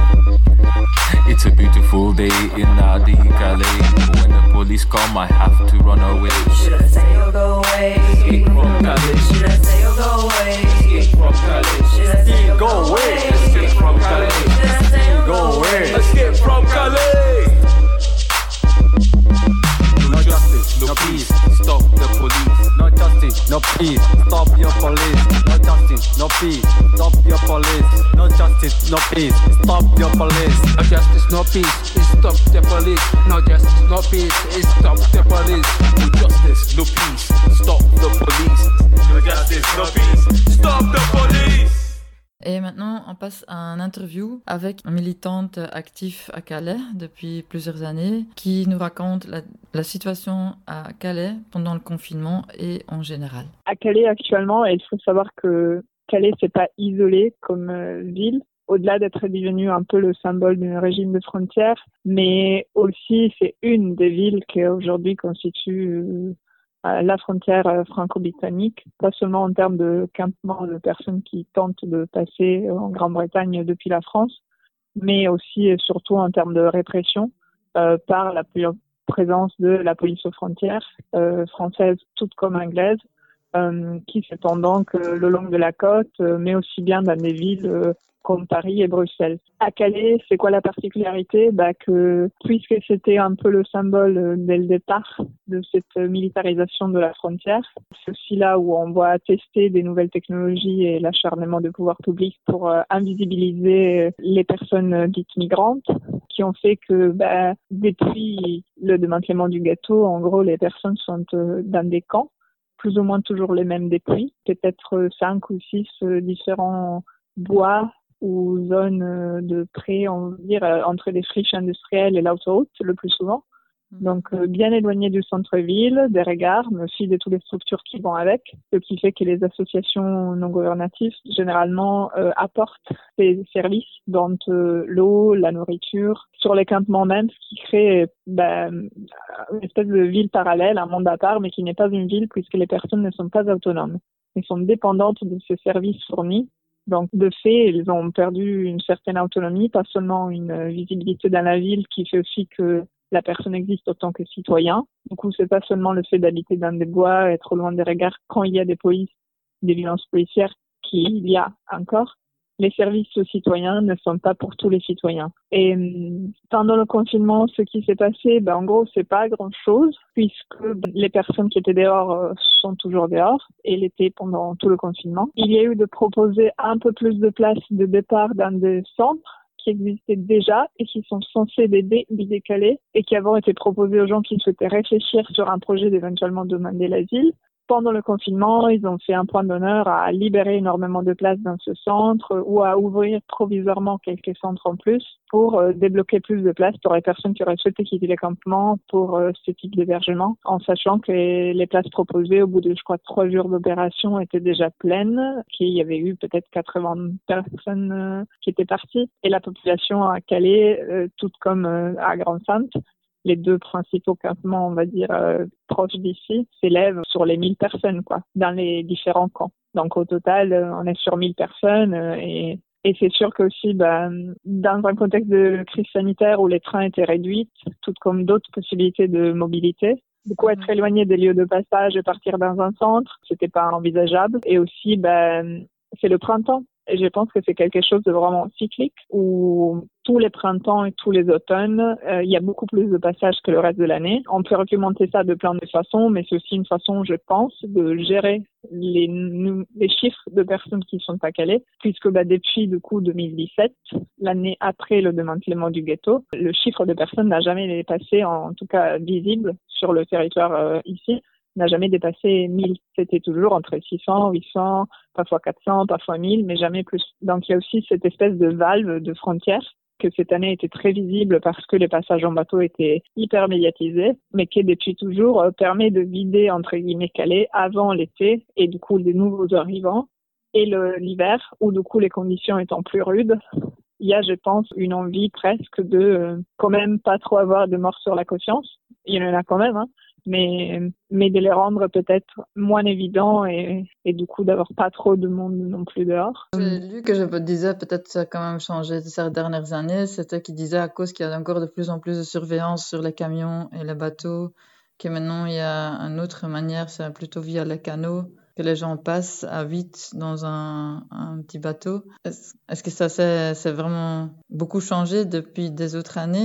It's a beautiful day in Nadi Calais. When the police come I have to run away. Should I say you'll go away? Escape from Calais. Should I say you'll go away? Escape from Calais. Should I say you'll Go go away. away? Escape from Calais. Should I say you'll Go go away. away? Escape from Calais. No justice, no peace, stop the police. No justice, no peace. Stop your police, no justice, no peace. Stop your police, no justice, no peace. Stop your police. No justice, no peace. Stop the police. No justice, no peace. Stop the police. No justice, no peace. Stop the police. No justice, no peace. Stop the police. Et maintenant, on passe à une interview avec une militante active à Calais depuis plusieurs années qui nous raconte la, la situation à Calais pendant le confinement et en général. À Calais actuellement, il faut savoir que Calais, c'est pas isolé comme euh, ville. Au-delà d'être devenu un peu le symbole d'un régime de frontières, mais aussi c'est une des villes qui aujourd'hui constitue euh, la frontière franco-britannique, pas seulement en termes de campement de personnes qui tentent de passer en Grande-Bretagne depuis la France, mais aussi et surtout en termes de répression euh, par la présence de la police aux frontières euh, française, toute comme anglaise, euh, qui s'étend donc euh, le long de la côte, euh, mais aussi bien dans des villes euh, comme Paris et Bruxelles. À Calais, c'est quoi la particularité? Bah que puisque c'était un peu le symbole euh, dès le départ de cette militarisation de la frontière, c'est aussi là où on voit tester des nouvelles technologies et l'acharnement de pouvoir public pour euh, invisibiliser les personnes euh, dites migrantes, qui ont fait que bah, depuis le démantèlement du ghetto, en gros, les personnes sont euh, dans des camps, plus ou moins toujours les mêmes depuis, peut-être cinq ou six euh, différents bois ou zones de pré, on va dire, entre les friches industrielles et l'autoroute, le plus souvent. Donc, euh, bien éloigné du centre-ville, des regards, mais aussi de toutes les structures qui vont avec, ce qui fait que les associations non gouvernatives, généralement, euh, apportent des services, dont euh, l'eau, la nourriture, sur les campements même, ce qui crée ben, une espèce de ville parallèle, un monde à part, mais qui n'est pas une ville puisque les personnes ne sont pas autonomes. Elles sont dépendantes de ces services fournis. Donc, de fait, ils ont perdu une certaine autonomie, pas seulement une visibilité dans la ville qui fait aussi que la personne existe en tant que citoyen. Du coup, c'est pas seulement le fait d'habiter dans des bois, être loin des regards quand il y a des polices, des violences policières, qu'il y a encore. Les services aux citoyens ne sont pas pour tous les citoyens. Et pendant le confinement, ce qui s'est passé, ben, en gros, c'est pas grand-chose, puisque les personnes qui étaient dehors euh, sont toujours dehors, et l'été pendant tout le confinement. Il y a eu de proposer un peu plus de places de départ dans des centres qui existaient déjà et qui sont censés aider les décaler et qui avaient été proposés aux gens qui souhaitaient réfléchir sur un projet d'éventuellement demander l'asile. Pendant le confinement, ils ont fait un point d'honneur à libérer énormément de places dans ce centre ou à ouvrir provisoirement quelques centres en plus pour euh, débloquer plus de places pour les personnes qui auraient souhaité quitter les campements pour euh, ce type d'hébergement, en sachant que les, les places proposées au bout de, je crois, trois jours d'opération étaient déjà pleines, qu'il y avait eu peut-être quatre-vingts personnes euh, qui étaient parties. Et la population à Calais, euh, toute comme euh, à Grande-Sainte, les deux principaux campements, on va dire, euh, proches d'ici, s'élèvent sur les mille personnes, quoi, dans les différents camps. Donc, au total, euh, on est sur mille personnes euh, et, et c'est sûr que aussi, ben, dans un contexte de crise sanitaire où les trains étaient réduits, tout comme d'autres possibilités de mobilité, du coup, être éloigné des lieux de passage et partir dans un centre, c'était pas envisageable. Et aussi, ben, c'est le printemps. Et je pense que c'est quelque chose de vraiment cyclique où tous les printemps et tous les automnes, euh, il y a beaucoup plus de passages que le reste de l'année. On peut argumenter ça de plein de façons, mais c'est aussi une façon, je pense, de gérer les, les chiffres de personnes qui sont à Calais, puisque bah, depuis du coup deux mille dix-sept, l'année après le démantèlement du ghetto, le chiffre de personnes n'a jamais dépassé, en, en tout cas visible sur le territoire euh, ici, n'a jamais dépassé mille. C'était toujours entre six cents, huit cents, parfois quatre cents, parfois mille, mais jamais plus. Donc il y a aussi cette espèce de valve de frontière que cette année était très visible parce que les passages en bateau étaient hyper médiatisés, mais qui depuis toujours euh, permet de vider entre guillemets Calais avant l'été et du coup les nouveaux arrivants et le, l'hiver où du coup les conditions étant plus rudes. Il y a, je pense, une envie presque de euh, quand même pas trop avoir de morts sur la conscience. Il y en a quand même, hein. Mais, mais de les rendre peut-être moins évidents et, et du coup d'avoir pas trop de monde non plus dehors. J'ai lu que je disais, peut-être ça a quand même changé ces dernières années, c'était qu'il disait à cause qu'il y a encore de plus en plus de surveillance sur les camions et les bateaux, que maintenant il y a une autre manière, c'est plutôt via les canaux, que les gens passent à vite dans un, un petit bateau. Est-ce, est-ce que ça s'est, c'est vraiment beaucoup changé depuis des autres années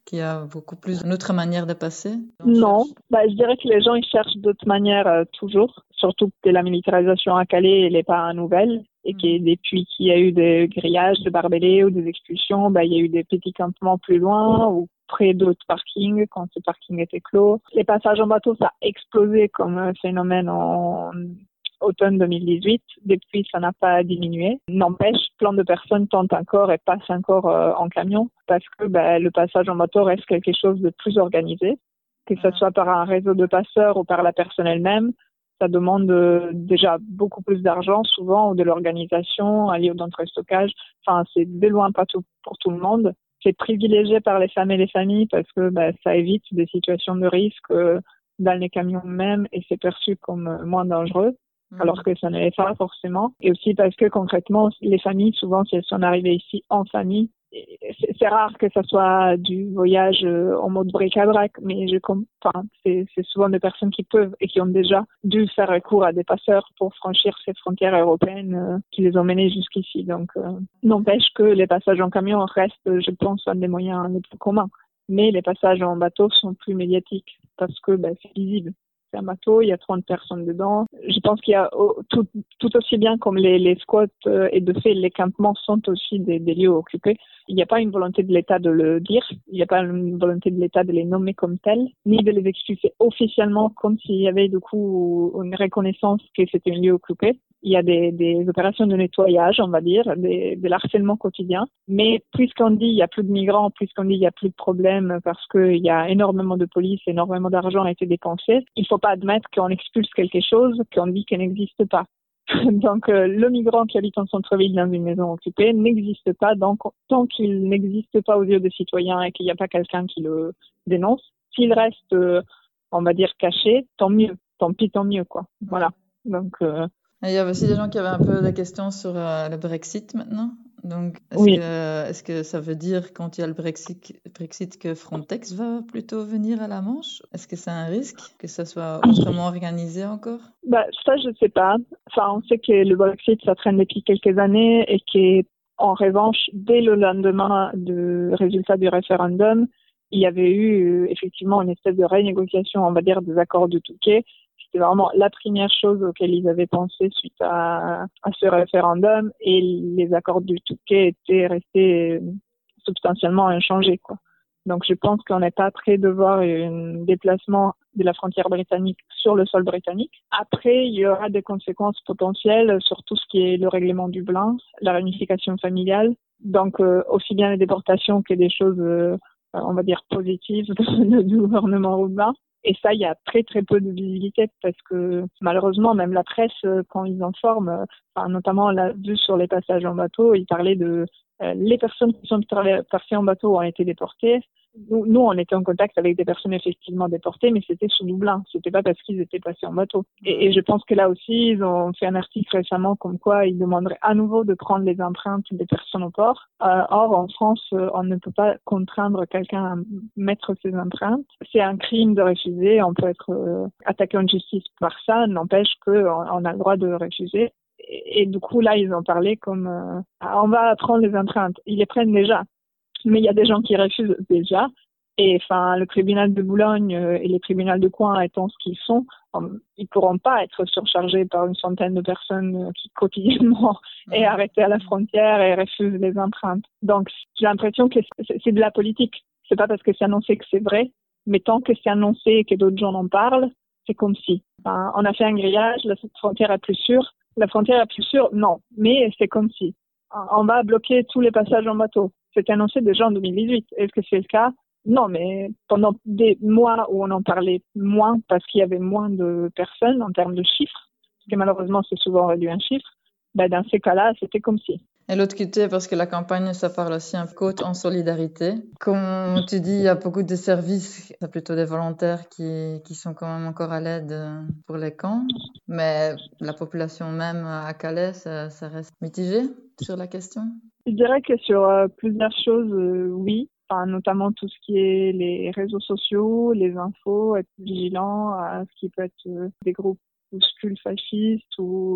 qu'il y a beaucoup plus une autre manière de passer? Non, bah, je dirais que les gens ils cherchent d'autres manières euh, toujours, surtout que la militarisation à Calais elle n'est pas nouvelle et que depuis qu'il y a eu des grillages, des barbelés ou des expulsions, bah, il y a eu des petits campements plus loin ou près d'autres parkings quand ces parkings étaient clos. Les passages en bateau, ça a explosé comme un phénomène en automne deux mille dix-huit. Depuis, ça n'a pas diminué. N'empêche, plein de personnes tentent encore et passent encore euh, en camion parce que bah, le passage en bateau reste quelque chose de plus organisé, que ce soit par un réseau de passeurs ou par la personne elle-même. Ça demande euh, déjà beaucoup plus d'argent souvent ou de l'organisation, un lieu d'entrestockage. Enfin, c'est de loin pas tout pour tout le monde. C'est privilégié par les femmes et les familles parce que bah, ça évite des situations de risque euh, dans les camions même et c'est perçu comme euh, moins dangereux. Alors que ça ne l'est pas forcément. Et aussi parce que concrètement, les familles, souvent, si elles sont arrivées ici en famille, c'est, c'est rare que ça soit du voyage euh, en mode bric-à-brac, mais je comprends. C'est, c'est souvent des personnes qui peuvent et qui ont déjà dû faire recours à des passeurs pour franchir ces frontières européennes euh, qui les ont menées jusqu'ici. Donc, euh, n'empêche que les passages en camion restent, je pense, un des moyens les plus communs. Mais les passages en bateau sont plus médiatiques parce que ben, c'est visible. Un bateau, il y a trente personnes dedans. Je pense qu'il y a tout, tout aussi bien comme les, les squats euh, et de fait les campements sont aussi des, des lieux occupés. Il n'y a pas une volonté de l'État de le dire, il n'y a pas une volonté de l'État de les nommer comme tels, ni de les expulser officiellement comme s'il y avait du coup une reconnaissance que c'était un lieu occupé. Il y a des, des opérations de nettoyage, on va dire, des, de l'harcèlement quotidien. Mais puisqu'on dit il y a plus de migrants, puisqu'on dit il y a plus de problèmes parce qu'il y a énormément de police, énormément d'argent a été dépensé, il ne faut pas admettre qu'on expulse quelque chose qu'on dit qu'elle n'existe pas. Donc euh, le migrant qui habite en centre-ville dans une maison occupée n'existe pas. Donc tant qu'il n'existe pas aux yeux des citoyens et qu'il n'y a pas quelqu'un qui le dénonce, s'il reste, euh, on va dire, caché, tant mieux. Tant pis, tant mieux, quoi. Voilà. Donc... Euh, Il y a aussi des gens qui avaient un peu des questions sur euh, le Brexit maintenant. Donc, est-ce, oui. que, est-ce que ça veut dire, quand il y a le Brexit, Brexit, que Frontex va plutôt venir à la Manche? Est-ce que c'est un risque que ça soit autrement organisé encore? Bah, ça, je ne sais pas. Enfin, on sait que le Brexit, ça traîne depuis quelques années et qu'en revanche, dès le lendemain du résultat du référendum, il y avait eu effectivement une espèce de renégociation, on va dire, des accords de Touquet. C'était vraiment la première chose auquel ils avaient pensé suite à, à ce référendum et les accords du Touquet étaient restés substantiellement inchangés, quoi. Donc je pense qu'on n'est pas prêt de voir un déplacement de la frontière britannique sur le sol britannique. Après, il y aura des conséquences potentielles sur tout ce qui est le règlement Dublin, la réunification familiale. Donc euh, aussi bien les déportations que des choses, euh, on va dire, positives du gouvernement roumain. Et ça, il y a très très peu de visibilité parce que malheureusement, même la presse, quand ils informent, enfin, notamment on l'a vu sur les passages en bateau, ils parlaient de euh, les personnes qui sont parties en bateau ont été déportées. Nous, nous, on était en contact avec des personnes effectivement déportées, mais c'était sous Dublin. C'était pas parce qu'ils étaient passés en bateau. Et, et je pense que là aussi, ils ont fait un article récemment comme quoi ils demanderaient à nouveau de prendre les empreintes des personnes au port. Euh, or, en France, on ne peut pas contraindre quelqu'un à mettre ses empreintes. C'est un crime de refuser. On peut être euh, attaqué en justice par ça. N'empêche qu'on on a le droit de refuser. Et, et du coup, là, ils ont parlé comme euh, ah, on va prendre les empreintes. Ils les prennent déjà. Mais il y a des gens qui refusent déjà. Et enfin, le tribunal de Boulogne et les tribunaux de Coin étant ce qu'ils sont, ils pourront pas être surchargés par une centaine de personnes qui quotidiennement est arrêtées à la frontière et refusent les empreintes. Donc, j'ai l'impression que c'est de la politique. C'est pas parce que c'est annoncé que c'est vrai, mais tant que c'est annoncé et que d'autres gens en parlent, c'est comme si. Enfin, on a fait un grillage, la frontière est plus sûre. La frontière est plus sûre, non. Mais c'est comme si. On va bloquer tous les passages en bateau. C'était annoncé déjà en deux mille dix-huit. Est-ce que c'est le cas? Non, mais pendant des mois où on en parlait moins parce qu'il y avait moins de personnes en termes de chiffres, parce que malheureusement c'est souvent réduit un chiffre, ben dans ces cas-là, c'était comme si. Et l'autre côté, parce que la campagne, ça parle aussi un côte en solidarité. Comme tu dis, il y a beaucoup de services, c'est plutôt des volontaires qui, qui sont quand même encore à l'aide pour les camps. Mais la population même à Calais, ça, ça reste mitigé sur la question. Je dirais que sur euh, plusieurs choses, euh, oui. Enfin, notamment tout ce qui est les réseaux sociaux, les infos, être vigilant à ce qui peut être euh, des groupuscules fascistes ou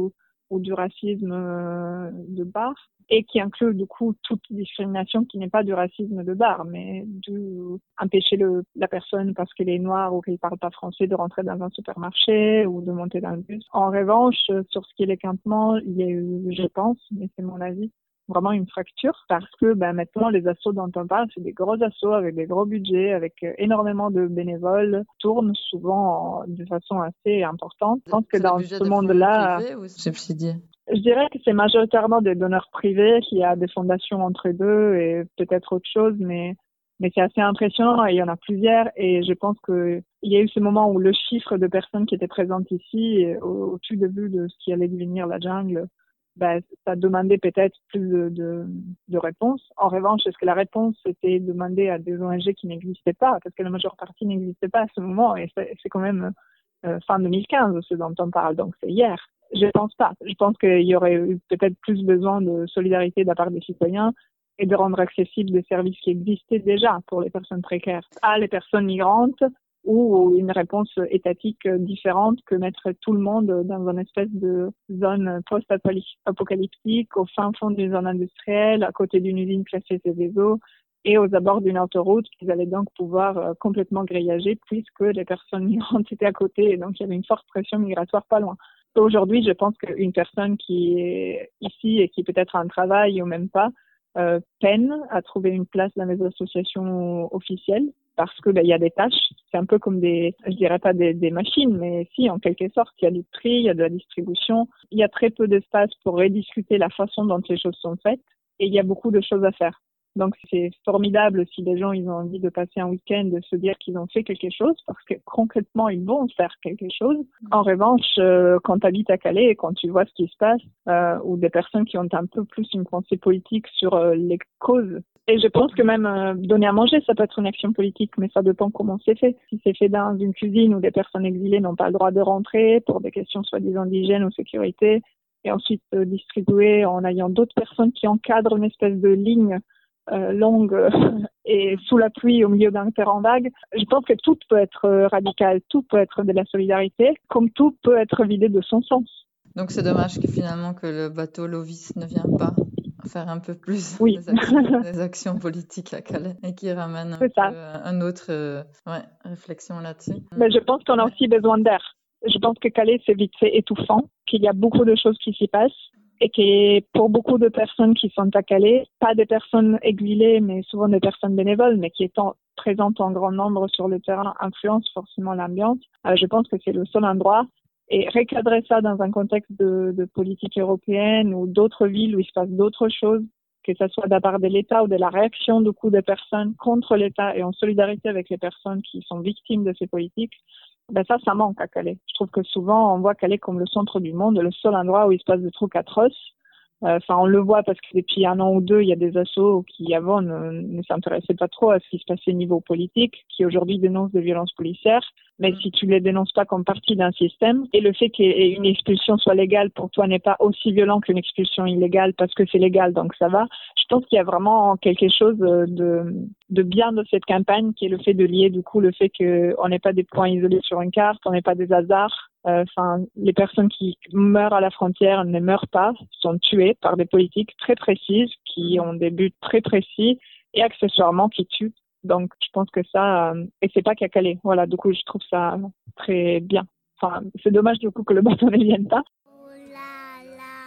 ou du racisme euh, de bar, et qui inclut du coup toute discrimination qui n'est pas du racisme de bar, mais du empêcher le, la personne parce qu'elle est noire ou qu'elle parle pas français de rentrer dans un supermarché ou de monter dans le bus. En revanche, sur ce qui est les campements, il y a eu, je pense, mais c'est mon avis, vraiment une fracture parce que ben, maintenant les assos dont on parle, c'est des gros assos avec des gros budgets, avec énormément de bénévoles, tournent souvent de façon assez importante. Je pense que dans ce monde-là... Privé ou subsidié? Je dirais que c'est majoritairement des donneurs privés, qu'il y a des fondations entre deux et peut-être autre chose, mais, mais c'est assez impressionnant et il y en a plusieurs. Et je pense qu'il y a eu ce moment où le chiffre de personnes qui étaient présentes ici, au, au tout début de ce qui allait devenir la jungle, ben, ça demandait peut-être plus de, de, de réponses. En revanche, est-ce que la réponse était demandée à des O N G qui n'existaient pas? Parce que la majeure partie n'existait pas à ce moment et c'est, c'est quand même euh, fin deux mille quinze ce dont on parle, donc c'est hier. Je pense pas. Je pense qu'il y aurait eu peut-être plus besoin de solidarité de la part des citoyens et de rendre accessibles des services qui existaient déjà pour les personnes précaires à les personnes migrantes ou une réponse étatique différente que mettre tout le monde dans une espèce de zone post-apocalyptique au fin fond d'une zone industrielle, à côté d'une usine classée C V S O et aux abords d'une autoroute qu'ils allaient donc pouvoir complètement grillager puisque les personnes migrantes étaient à côté et donc il y avait une forte pression migratoire pas loin. Aujourd'hui, je pense qu'une personne qui est ici et qui peut-être a un travail ou même pas, euh, peine à trouver une place dans les associations officielles parce que ben, y a des tâches. C'est un peu comme des, je dirais pas des, des machines, mais si, en quelque sorte, il y a du tri, il y a de la distribution. Il y a très peu d'espace pour rediscuter la façon dont les choses sont faites et il y a beaucoup de choses à faire. Donc, c'est formidable si les gens ils ont envie de passer un week-end, de se dire qu'ils ont fait quelque chose, parce que concrètement, ils vont faire quelque chose. En revanche, euh, quand tu habites à Calais et quand tu vois ce qui se passe, euh, ou des personnes qui ont un peu plus une pensée politique sur euh, les causes, et je pense que même euh, donner à manger, ça peut être une action politique, mais ça dépend comment c'est fait. Si c'est fait dans une cuisine où des personnes exilées n'ont pas le droit de rentrer pour des questions soi-disant d'hygiène ou sécurité, et ensuite euh, distribuer en ayant d'autres personnes qui encadrent une espèce de ligne Euh, longue euh, et sous la pluie au milieu d'un terrain vague. Je pense que tout peut être euh, radical, tout peut être de la solidarité, comme tout peut être vidé de son sens. Donc c'est dommage que finalement que le bateau Lovis ne vient pas faire un peu plus oui. des, actions, des actions politiques à Calais et qui ramène un, peu, un autre euh, ouais, réflexion là-dessus. Mais je pense qu'on a aussi besoin d'air. Je pense que Calais c'est vite fait étouffant, qu'il y a beaucoup de choses qui s'y passent. Et que pour beaucoup de personnes qui sont à Calais, pas des personnes exilées, mais souvent des personnes bénévoles, mais qui étant présentes en grand nombre sur le terrain, influencent forcément l'ambiance. Euh, je pense que c'est le seul endroit. Et recadrer ça dans un contexte de, de politique européenne ou d'autres villes où il se passe d'autres choses, que ce soit de la part de l'État ou de la réaction du coup des personnes contre l'État et en solidarité avec les personnes qui sont victimes de ces politiques, ben ça, ça manque à Calais. Je trouve que souvent, on voit Calais comme le centre du monde, le seul endroit où il se passe des trucs atroces. Enfin, euh, on le voit parce que depuis un an ou deux, il y a des assos qui, avant, ne, ne s'intéressaient pas trop à ce qui se passait au niveau politique, qui aujourd'hui dénoncent des violences policières. Mais si tu les dénonces pas comme partie d'un système, et le fait qu'une expulsion soit légale pour toi n'est pas aussi violent qu'une expulsion illégale parce que c'est légal, donc ça va. Je pense qu'il y a vraiment quelque chose de, de bien de cette campagne, qui est le fait de lier, du coup, le fait qu'on n'est pas des points isolés sur une carte, on n'est pas des hasards. Enfin, euh, les personnes qui meurent à la frontière ne meurent pas, sont tuées par des politiques très précises, qui ont des buts très précis et accessoirement qui tuent. Donc, je pense que ça, euh, et c'est pas qu'à Calais. Voilà, du coup, je trouve ça très bien. Enfin, c'est dommage du coup que le bateau ne vienne pas. Oh là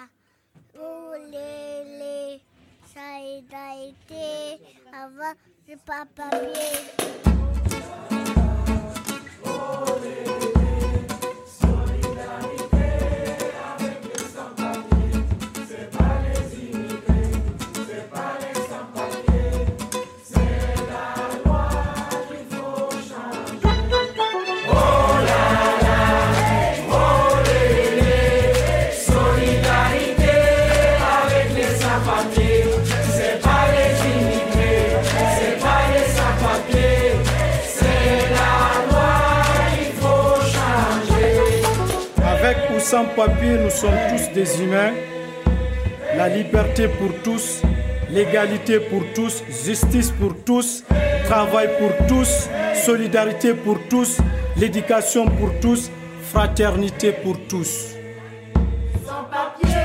là, oh les les, ça a été avant, c'est pas papier. Oh les les, solidarité avec les sans-papiers. C'est pas les immigrés, c'est pas les sans-papiers. C'est la loi qu'il faut changer. Oh là là, oh les les, solidarité avec les sans-papiers. C'est pas les immigrés, c'est pas les sans-papiers. C'est la loi qu'il faut changer. Avec ou sans papier, nous sommes tous des humains. La liberté pour tous, l'égalité pour tous, justice pour tous, travail pour tous, solidarité pour tous, l'éducation pour tous, fraternité pour tous. Sans papier.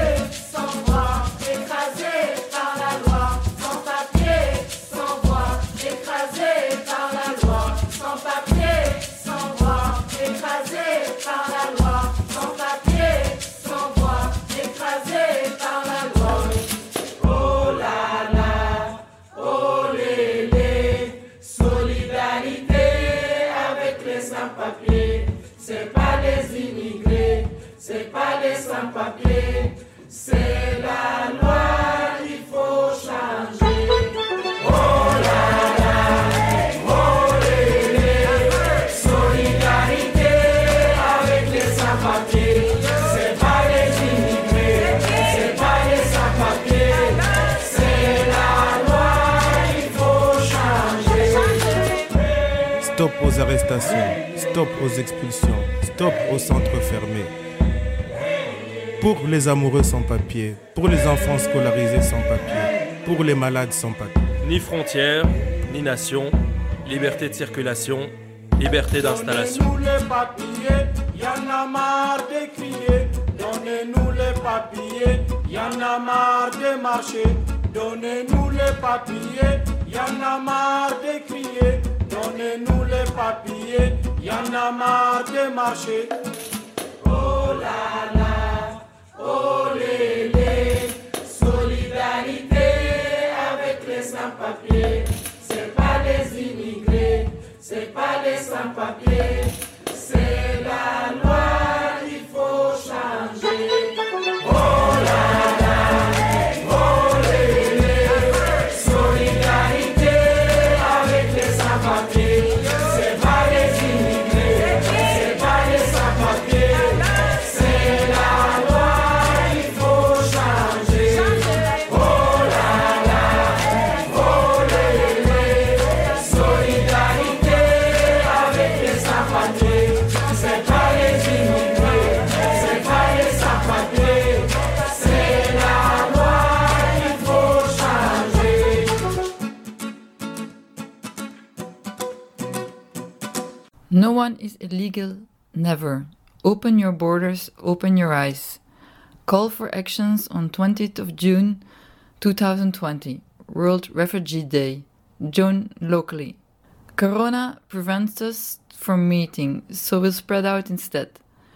C'est la loi, il faut changer. Oh là là, oh lé lé, solidarité avec les sans-papiers. C'est pas les immigrés, c'est pas les sans-papiers. C'est la loi, il faut changer. Stop aux arrestations, stop aux expulsions, stop aux centres fermés. Pour les amoureux sans papier, pour les enfants scolarisés sans papier, pour les malades sans papier. Ni frontières, ni nation, liberté de circulation, liberté d'installation. Donnez-nous les papiers, y'en a marre de crier. Donnez-nous les papiers, y'en a marre de marcher. Donnez-nous les papiers, y'en a marre de crier. Donnez-nous les papiers, y'en a marre de marcher. Oh là là. Oh lé lé, solidarité avec les sans-papiers. C'est pas les immigrés, c'est pas les sans-papiers. C'est la loi, il faut changer. Oh là là, oh lé lé, solidarité avec les sans-papiers. C'est pas les immigrés, c'est pas les sans-papiers. C'est la loi. No one is illegal, never. Open your borders, open your eyes. Call for actions on twentieth of June twenty twenty, World Refugee Day. Join locally. Corona prevents us from meeting, so we'll spread out instead.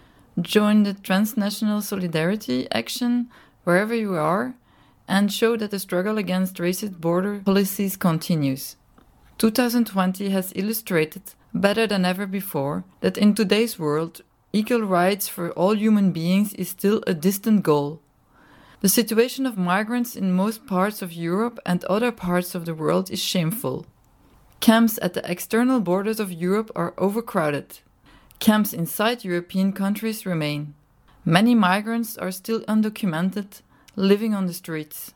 Join the transnational solidarity action wherever you are and show that the struggle against racist border policies continues. twenty twenty has illustrated better than ever before that in today's world, equal rights for all human beings is still a distant goal. The situation of migrants in most parts of Europe and other parts of the world is shameful. Camps at the external borders of Europe are overcrowded. Camps inside European countries remain. Many migrants are still undocumented, living on the streets.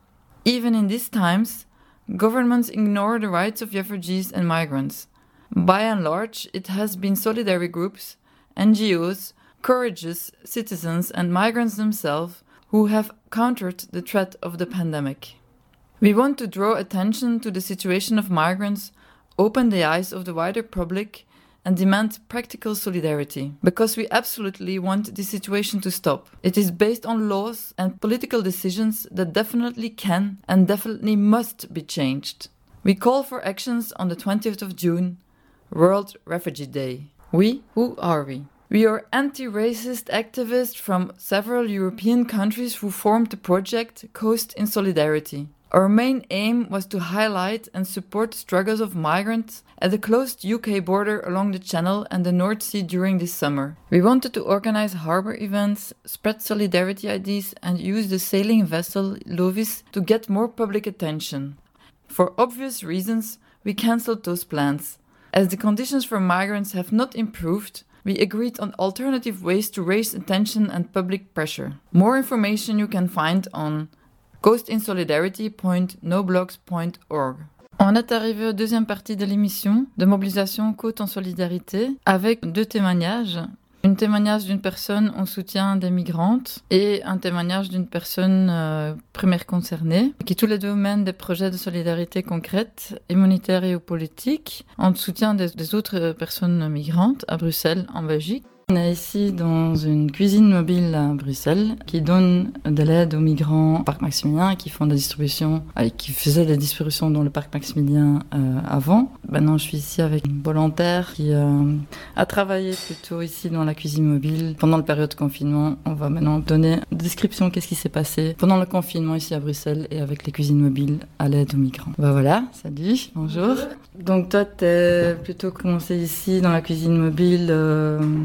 Even in these times, governments ignore the rights of refugees and migrants. By and large, it has been solidarity groups, N G Os, courageous citizens and migrants themselves who have countered the threat of the pandemic. We want to draw attention to the situation of migrants, open the eyes of the wider public, and demand practical solidarity, because we absolutely want this situation to stop. It is based on laws and political decisions that definitely can and definitely must be changed. We call for actions on the twentieth of June, World Refugee Day. We? Who are we? We are anti-racist activists from several European countries who formed the project Coast in Solidarity. Our main aim was to highlight and support the struggles of migrants at the closed U K border along the Channel and the North Sea during this summer. We wanted to organize harbour events, spread solidarity ideas and use the sailing vessel Lovis to get more public attention. For obvious reasons, we cancelled those plans. As the conditions for migrants have not improved, we agreed on alternative ways to raise attention and public pressure. More information you can find on coast in solidarity dot noblogs dot org. On est arrivé aux deuxième partie de l'émission de mobilisation Côte en solidarité avec deux témoignages. Un témoignage d'une personne en soutien des migrantes et un témoignage d'une personne euh, première concernée, qui tous les deux mènent des projets de solidarité concrètes, humanitaires et politiques, en soutien des, des autres personnes migrantes à Bruxelles, en Belgique. On est ici dans une cuisine mobile à Bruxelles qui donne de l'aide aux migrants au parc Maximilien, qui font des distributions, euh, qui faisaient des distributions dans le parc Maximilien euh, avant. Maintenant, je suis ici avec une volontaire qui euh, a travaillé plutôt ici dans la cuisine mobile pendant la période de confinement. On va maintenant donner une description de ce qui s'est passé pendant le confinement ici à Bruxelles et avec les cuisines mobiles à l'aide aux migrants. Bah voilà, salut, bonjour. bonjour. Donc toi, t'es plutôt commencé ici dans la cuisine mobile. Euh,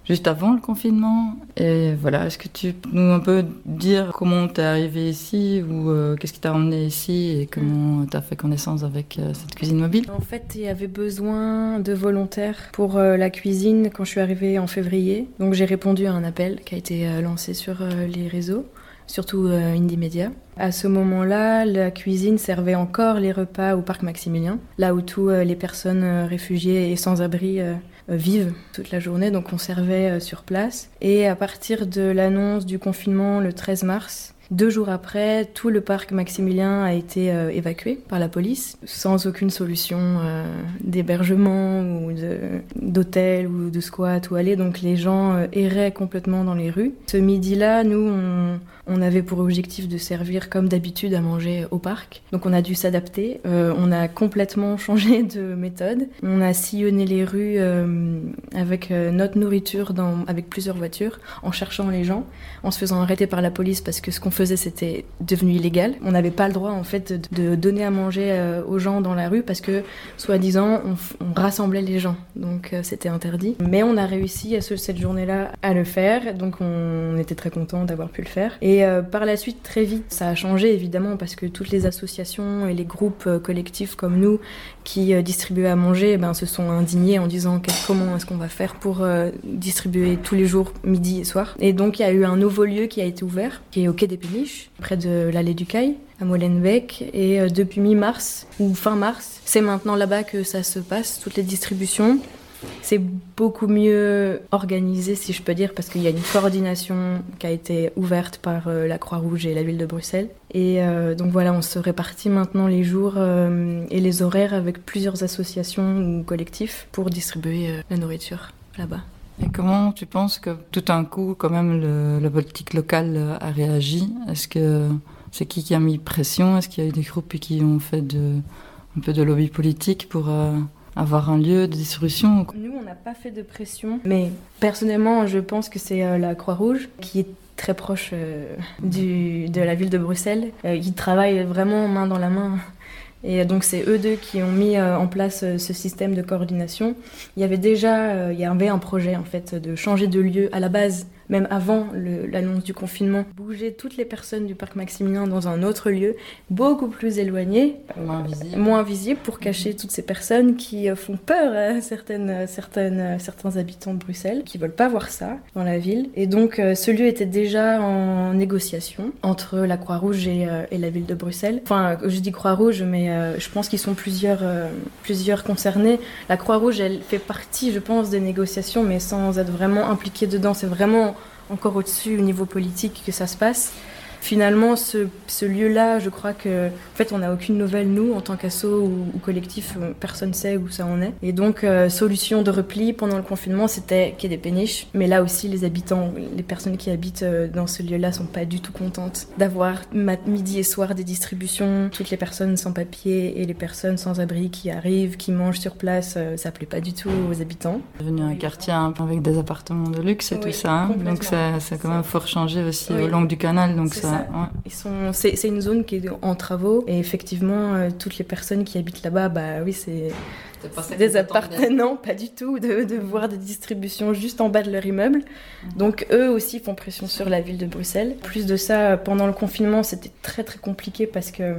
juste avant le confinement. Et voilà, est-ce que tu peux nous un peu dire comment t'es arrivé ici ou euh, qu'est-ce qui t'a emmené ici et comment t'as fait connaissance avec euh, cette cuisine mobile? En fait, il y avait besoin de volontaires pour euh, la cuisine quand je suis arrivée en février. Donc j'ai répondu à un appel qui a été euh, lancé sur euh, les réseaux, surtout euh, Indymedia. À ce moment-là, la cuisine servait encore les repas au parc Maximilien, là où toutes euh, les personnes euh, réfugiées et sans-abri euh, euh, vivent toute la journée, donc on servait euh, sur place. Et à partir de l'annonce du confinement le treize mars, deux jours après, tout le parc Maximilien a été euh, évacué par la police, sans aucune solution euh, d'hébergement ou de, d'hôtel ou de squat où aller. Donc les gens euh, erraient complètement dans les rues. Ce midi-là, nous, on, on avait pour objectif de servir comme d'habitude à manger au parc. Donc on a dû s'adapter. Euh, on a complètement changé de méthode. On a sillonné les rues euh, avec euh, notre nourriture dans, avec plusieurs voitures, en cherchant les gens, en se faisant arrêter par la police parce que ce qu'on faisait c'était devenu illégal. On n'avait pas le droit en fait de, de donner à manger euh, aux gens dans la rue parce que soi-disant on, on rassemblait les gens, donc euh, c'était interdit. Mais on a réussi à ce, cette journée-là à le faire, donc on, on était très contents d'avoir pu le faire. Et euh, par la suite très vite ça a changé évidemment parce que toutes les associations et les groupes euh, collectifs comme nous qui euh, distribuaient à manger, ben, se sont indignés en disant comment est-ce qu'on va faire pour euh, distribuer tous les jours midi et soir. Et donc il y a eu un nouveau lieu qui a été ouvert, qui est au Quai des Péniches, près de l'allée du Cail, à Molenbeek. Et euh, depuis mi-mars, ou fin mars, c'est maintenant là-bas que ça se passe, toutes les distributions. C'est beaucoup mieux organisé, si je peux dire, parce qu'il y a une coordination qui a été ouverte par euh, la Croix-Rouge et la ville de Bruxelles. Et euh, donc voilà, on se répartit maintenant les jours euh, et les horaires avec plusieurs associations ou collectifs pour distribuer euh, la nourriture là-bas. Et comment tu penses que tout d'un coup, quand même, le, la politique locale a réagi? Est-ce que c'est qui qui a mis pression? Est-ce qu'il y a eu des groupes qui ont fait de, un peu de lobby politique pour euh, avoir un lieu de distribution? Nous, on n'a pas fait de pression, mais personnellement, je pense que c'est euh, la Croix-Rouge qui est très proche euh, du, de la ville de Bruxelles. Euh, ils travaillent vraiment main dans la main. Et donc c'est eux deux qui ont mis euh, en place euh, ce système de coordination. Il y avait déjà, euh, il y avait un projet en fait de changer de lieu à la base, même avant le, l'annonce du confinement, bouger toutes les personnes du parc Maximilien dans un autre lieu, beaucoup plus éloigné, moins visible, moins visible pour cacher toutes ces personnes qui euh, font peur à certaines, certaines, euh, certains habitants de Bruxelles, qui veulent pas voir ça dans la ville. Et donc euh, ce lieu était déjà en négociation entre la Croix-Rouge et, euh, et la ville de Bruxelles. Enfin, je dis Croix-Rouge, mais euh, je pense qu'ils sont plusieurs, euh, plusieurs concernés. La Croix-Rouge, elle fait partie, je pense, des négociations, mais sans être vraiment impliquée dedans. C'est vraiment encore au-dessus au niveau politique que ça se passe. Finalement, ce, ce lieu-là, je crois que, en fait, on n'a aucune nouvelle, nous, en tant qu'asso ou, ou collectif, personne ne sait où ça en est. Et donc, euh, solution de repli pendant le confinement, c'était Quai des Péniches. Mais là aussi, les habitants, les personnes qui habitent dans ce lieu-là sont pas du tout contentes d'avoir midi et soir des distributions. Toutes les personnes sans papier et les personnes sans abri qui arrivent, qui mangent sur place, euh, ça plaît pas du tout aux habitants. C'est devenu un quartier un peu avec des appartements de luxe et oui, tout ça. Hein. Donc, ça, ça a quand même fort changé aussi oui. au long du canal. Donc, ça. Ouais. Ils sont, c'est, c'est une zone qui est en travaux et effectivement, euh, toutes les personnes qui habitent là-bas, bah oui, c'est, c'est des appartenants, pas du tout, de, de voir des distributions juste en bas de leur immeuble. Mmh. Donc eux aussi font pression sur la ville de Bruxelles. Plus de ça, pendant le confinement, c'était très très compliqué parce que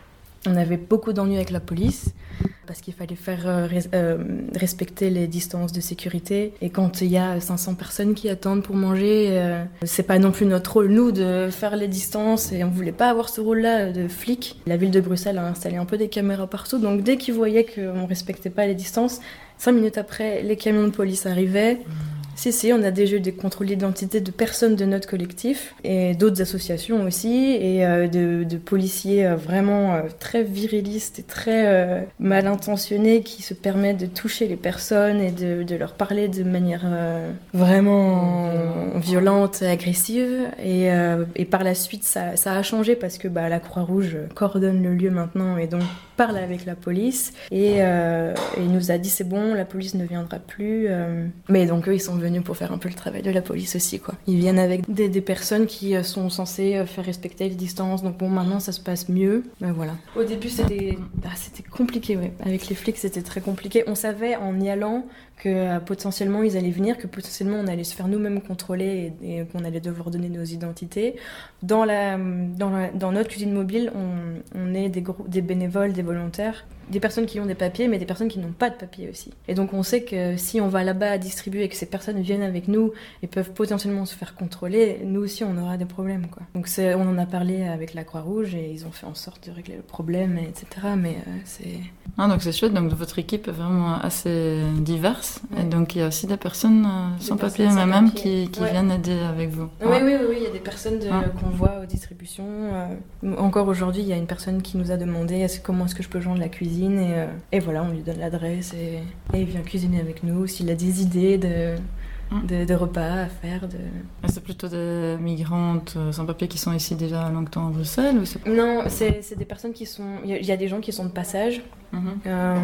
on avait beaucoup d'ennuis avec la police. Parce qu'il fallait faire euh, res- euh, respecter les distances de sécurité. Et quand il y a cinq cents personnes qui attendent pour manger, euh, c'est pas non plus notre rôle, nous, de faire les distances. Et on voulait pas avoir ce rôle-là de flic. La ville de Bruxelles a installé un peu des caméras partout. Donc dès qu'ils voyaient qu'on respectait pas les distances, cinq minutes après, les camions de police arrivaient. Si, si, on a déjà eu des contrôles d'identité de personnes de notre collectif et d'autres associations aussi, et euh, de, de policiers euh, vraiment euh, très virilistes et très euh, mal intentionnés qui se permettent de toucher les personnes et de, de leur parler de manière euh, vraiment violente et agressive. Et, euh, et par la suite, ça, ça a changé parce que bah, la Croix-Rouge coordonne le lieu maintenant et donc parle avec la police et, euh, et il nous a dit c'est bon, la police ne viendra plus. Euh, mais donc eux, ils sont venus venus pour faire un peu le travail de la police aussi, quoi. Ils viennent avec des, des personnes qui sont censées faire respecter les distances. Donc bon, maintenant ça se passe mieux. Mais voilà. Au début c'était, ah, c'était compliqué, ouais. Avec les flics c'était très compliqué. On savait en y allant que euh, potentiellement ils allaient venir, que potentiellement on allait se faire nous-mêmes contrôler et, et qu'on allait devoir donner nos identités. Dans, la, dans, la, dans notre cuisine mobile, on, on est des, gros, des bénévoles, des volontaires, des personnes qui ont des papiers, mais des personnes qui n'ont pas de papiers aussi. Et donc on sait que si on va là-bas distribuer et que ces personnes viennent avec nous et peuvent potentiellement se faire contrôler, nous aussi on aura des problèmes, quoi. Donc c'est, on en a parlé avec la Croix-Rouge et ils ont fait en sorte de régler le problème, et cetera. Mais euh, c'est... Ah, donc c'est chouette, donc votre équipe est vraiment assez diverse. Ouais. Et donc il y a aussi des personnes euh, sans papier, mais même qui, qui ouais. viennent aider avec vous. Oui, ouais. oui, oui, oui, il y a des personnes de, ouais. qu'on voit aux distributions. Euh, encore aujourd'hui, il y a une personne qui nous a demandé est-ce, comment est-ce que je peux joindre la cuisine. Et, euh, et voilà, on lui donne l'adresse et, et il vient cuisiner avec nous s'il a des idées de, de, de repas à faire. De... Et c'est plutôt des migrantes sans papier qui sont ici déjà longtemps à Bruxelles ou c'est... Non, c'est, c'est des personnes qui sont... Il y, y a des gens qui sont de passage, mm-hmm. euh,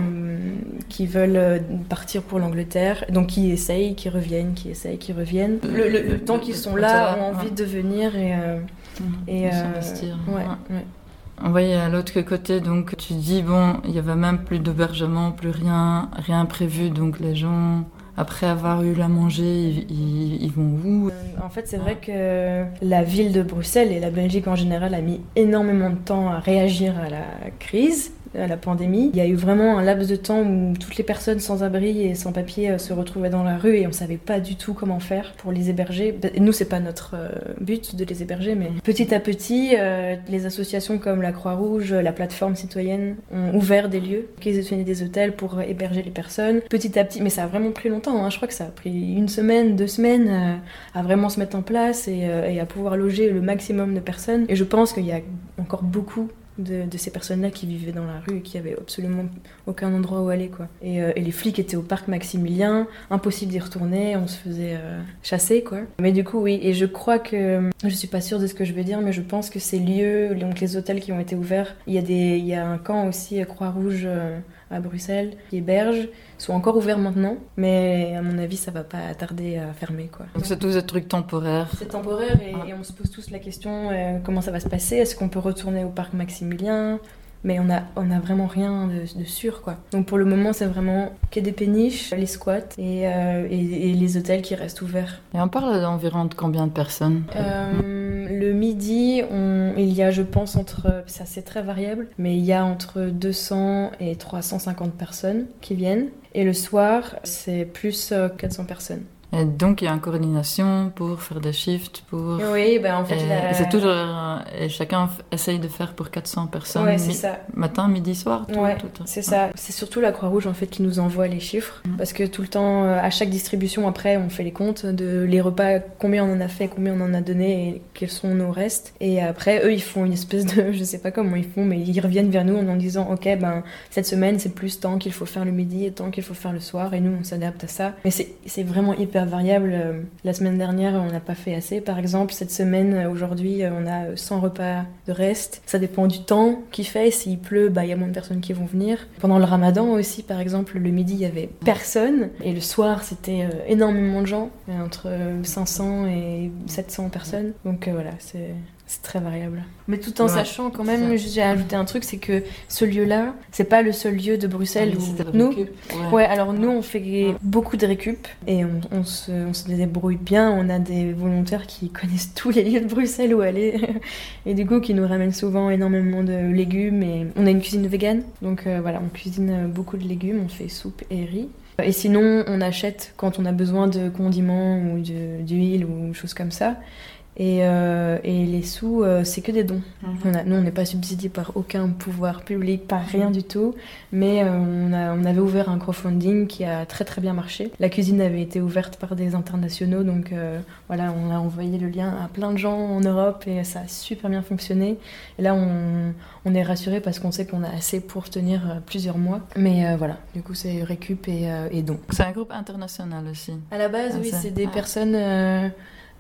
qui veulent partir pour l'Angleterre, donc qui essayent, qui reviennent, qui essayent, qui reviennent. Le, le, le temps qu'ils sont là, ont envie ouais. de venir et... Euh, mm-hmm. et euh, s'investir. Ouais, ouais. ouais. On voyait à l'autre côté, donc tu dis, bon, il n'y avait même plus d'hébergement, plus rien, rien prévu, donc les gens, après avoir eu à manger, ils, ils, ils vont où ? En fait, c'est vrai que la ville de Bruxelles et la Belgique en général a mis énormément de temps à réagir à la crise, à la pandémie. Il y a eu vraiment un laps de temps où toutes les personnes sans abri et sans papier se retrouvaient dans la rue et on savait pas du tout comment faire pour les héberger. Nous, c'est pas notre but de les héberger, mais petit à petit, euh, les associations comme la Croix-Rouge, la plateforme citoyenne ont ouvert des lieux, qu'ils aient tenu des hôtels pour héberger les personnes. Petit à petit, mais ça a vraiment pris longtemps, hein. Je crois que ça a pris une semaine, deux semaines euh, à vraiment se mettre en place et, euh, et à pouvoir loger le maximum de personnes. Et je pense qu'il y a encore beaucoup De, de ces personnes-là qui vivaient dans la rue et qui avaient absolument aucun endroit où aller, quoi. Et, euh, et les flics étaient au parc Maximilien, impossible d'y retourner, on se faisait euh, chasser, quoi. Mais du coup, oui, et je crois que, je suis pas sûre de ce que je vais dire, mais je pense que ces lieux, donc les hôtels qui ont été ouverts, il y a, des, il y a un camp aussi, Croix-Rouge, euh, à Bruxelles, qui héberge, sont encore ouverts maintenant, mais à mon avis, ça va pas tarder à fermer, quoi. Donc c'est tous des trucs temporaires. C'est temporaire et, ah. et on se pose tous la question euh, comment ça va se passer, est-ce qu'on peut retourner au parc Maximilien ? Mais on a, on a vraiment rien de, de sûr, quoi. Donc pour le moment, c'est vraiment quai des Péniches, les squats et, euh, et, et les hôtels qui restent ouverts. Et on parle d'environ de combien de personnes ? euh, Le midi, on, il y a, je pense, entre... Ça, c'est très variable, mais il y a entre deux cents et trois cent cinquante personnes qui viennent. Et le soir, c'est plus quatre cents personnes. Et donc il y a une coordination pour faire des shifts, pour... Oui, ben en fait... Et, la... et c'est toujours... Et chacun essaye de faire pour quatre cents personnes. Ouais, c'est mi- ça. Matin, midi, soir, tout, ouais, tout, tout. c'est ça. C'est surtout la Croix-Rouge, en fait, qui nous envoie les chiffres. Mmh. Parce que tout le temps, à chaque distribution, après, on fait les comptes de les repas, combien on en a fait, combien on en a donné et quels sont nos restes. Et après, eux, ils font une espèce de... Je sais pas comment ils font, mais ils reviennent vers nous en nous disant, OK, ben, cette semaine, c'est plus tant qu'il faut faire le midi et tant qu'il faut faire le soir. Et nous, on s'adapte à ça. Mais c'est, c'est vraiment hyper variable. La semaine dernière, on n'a pas fait assez. Par exemple, cette semaine, aujourd'hui, on a cent repas de reste. Ça dépend du temps qu'il fait. S'il pleut, bah, y a moins de personnes qui vont venir. Pendant le ramadan aussi, par exemple, le midi, il y avait personne. Et le soir, c'était euh, énormément de gens. Entre cinq cents et sept cents personnes. Donc euh, voilà, c'est... C'est très variable. Mais tout en ouais, sachant quand même, j'ai ajouté un truc, c'est que ce lieu-là, c'est pas le seul lieu de Bruxelles où nous... Ouais. ouais, alors nous, on fait beaucoup de récup et on, on, se, on se débrouille bien. On a des volontaires qui connaissent tous les lieux de Bruxelles où aller et du coup, qui nous ramènent souvent énormément de légumes. Et on a une cuisine végane, donc euh, voilà, on cuisine beaucoup de légumes, on fait soupe et riz. Et sinon, on achète quand on a besoin de condiments ou de, d'huile ou choses comme ça. Et, euh, et les sous, euh, c'est que des dons. Mm-hmm. On a, nous, on n'est pas subsidié par aucun pouvoir public, par rien du tout. Mais euh, on, a, on avait ouvert un crowdfunding qui a très très bien marché. La cuisine avait été ouverte par des internationaux, donc euh, voilà, on a envoyé le lien à plein de gens en Europe et ça a super bien fonctionné. Et là, on, on est rassuré parce qu'on sait qu'on a assez pour tenir plusieurs mois. Mais euh, voilà, du coup, c'est récup et, euh, et dons. C'est un groupe international aussi. À la base, ah, oui, c'est, c'est des ah. personnes... Euh,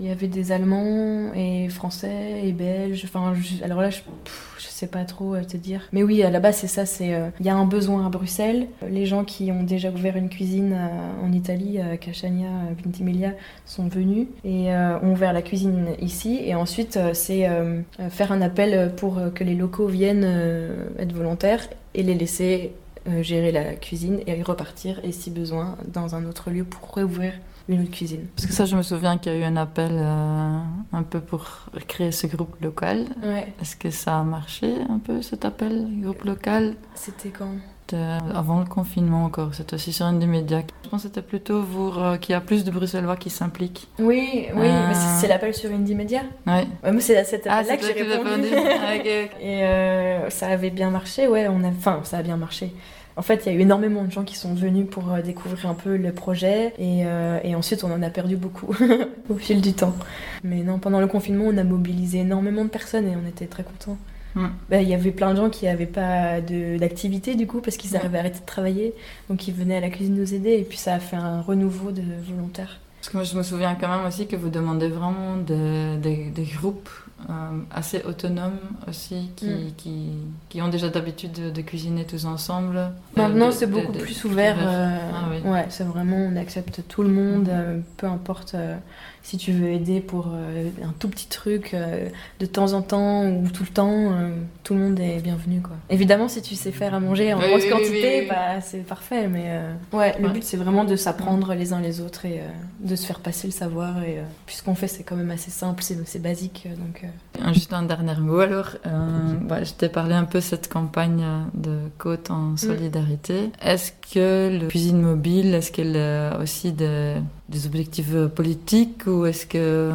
Il y avait des Allemands et Français et Belges. Enfin, je, alors là, je, pff, je sais pas trop te dire. Mais oui, à la base, c'est ça. C'est il euh, y a un besoin à Bruxelles. Les gens qui ont déjà ouvert une cuisine à, en Italie, à Casciania, à Ventimiglia, sont venus et euh, ont ouvert la cuisine ici. Et ensuite, euh, c'est euh, faire un appel pour que les locaux viennent euh, être volontaires et les laisser euh, gérer la cuisine et repartir, et si besoin, dans un autre lieu pour réouvrir une autre cuisine. Parce que ça, je me souviens qu'il y a eu un appel euh, un peu pour créer ce groupe local. Ouais. Est-ce que ça a marché un peu, cet appel, groupe local? C'était quand? Avant le confinement encore, c'était aussi sur Indymedia. Je pense que c'était plutôt pour euh, qu'il y a plus de Bruxellois qui s'impliquent. Oui, oui, euh... mais c'est, c'est l'appel sur Indymedia. Oui. Ouais, moi, c'est à cet appel-là ah, que j'ai répondu. ah, okay, okay. Et euh, ça avait bien marché, ouais. On a... Enfin, ça a bien marché. En fait, il y a eu énormément de gens qui sont venus pour euh, découvrir un peu le projet, et, euh, et ensuite on en a perdu beaucoup au fil du temps. Mais non, pendant le confinement, on a mobilisé énormément de personnes et on était très contents. Il mm. bah, y avait plein de gens qui n'avaient pas de, d'activité du coup, parce qu'ils arrivaient à arrêter de travailler, donc ils venaient à la cuisine nous aider, et puis ça a fait un renouveau de volontaires. Parce que moi je me souviens quand même aussi que vous demandez vraiment des, des, des groupes euh, assez autonomes aussi, qui, mm. qui, qui ont déjà d'habitude de, de cuisiner tous ensemble. Maintenant de, c'est de, beaucoup de, plus ouvert, euh, ah, oui. Ouais, c'est vraiment, on accepte tout le monde, euh, peu importe euh, si tu veux aider pour euh, un tout petit truc, euh, de temps en temps ou tout le temps, euh, tout le monde est bienvenu, quoi. Évidemment, si tu sais faire à manger en oui, grosse oui, quantité, oui, oui, oui. Bah, c'est parfait, mais euh, ouais, le ouais. but c'est vraiment de s'apprendre les uns les autres et euh, de se faire passer le savoir, et euh, puis ce qu'on fait c'est quand même assez simple, c'est, c'est basique, donc... Euh... Juste un dernier mot alors, euh, bah, je t'ai parlé un peu de cette campagne de Côte en solidarité. Mm. Est-ce que la cuisine mobile, est-ce qu'elle a aussi des, des objectifs politiques, ou est-ce qu'il euh,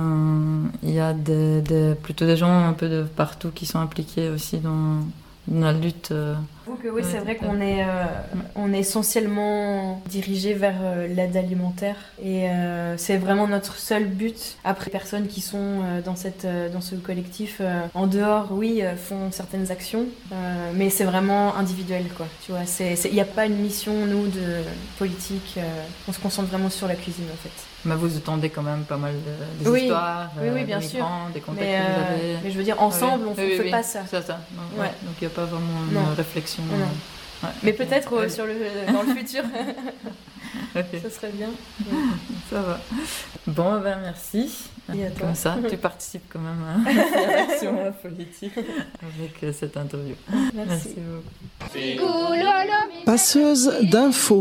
y a des, des, plutôt des gens un peu de partout qui sont impliqués aussi dans, dans la lutte euh, que oui, c'est vrai qu'on est, euh, on est essentiellement dirigé vers euh, l'aide alimentaire, et euh, c'est vraiment notre seul but. Après, les personnes qui sont euh, dans, cette, euh, dans ce collectif, euh, en dehors, oui, euh, font certaines actions, euh, mais c'est vraiment individuel, quoi. Tu vois, il n'y a pas une mission, nous, de politique. Euh, on se concentre vraiment sur la cuisine, en fait. Mais vous entendez quand même pas mal de, des oui. histoires, oui, oui, bien des sûr. migrants, des contacts mais, que vous avez. Euh, mais je veux dire, ensemble, ah, oui. on ne oui, fait oui, pas ça. C'est ça. Donc, ouais. Ouais. Donc il n'y a pas vraiment une non. réflexion. Non. Ouais, mais okay. peut-être euh, sur le, dans le futur. Okay. Ça serait bien. Ça va. Bon, ben merci. Et à toi. Comme ça, tu participes quand même à l'action politique avec euh, cette interview. Merci. Merci beaucoup. Passeuse d'infos.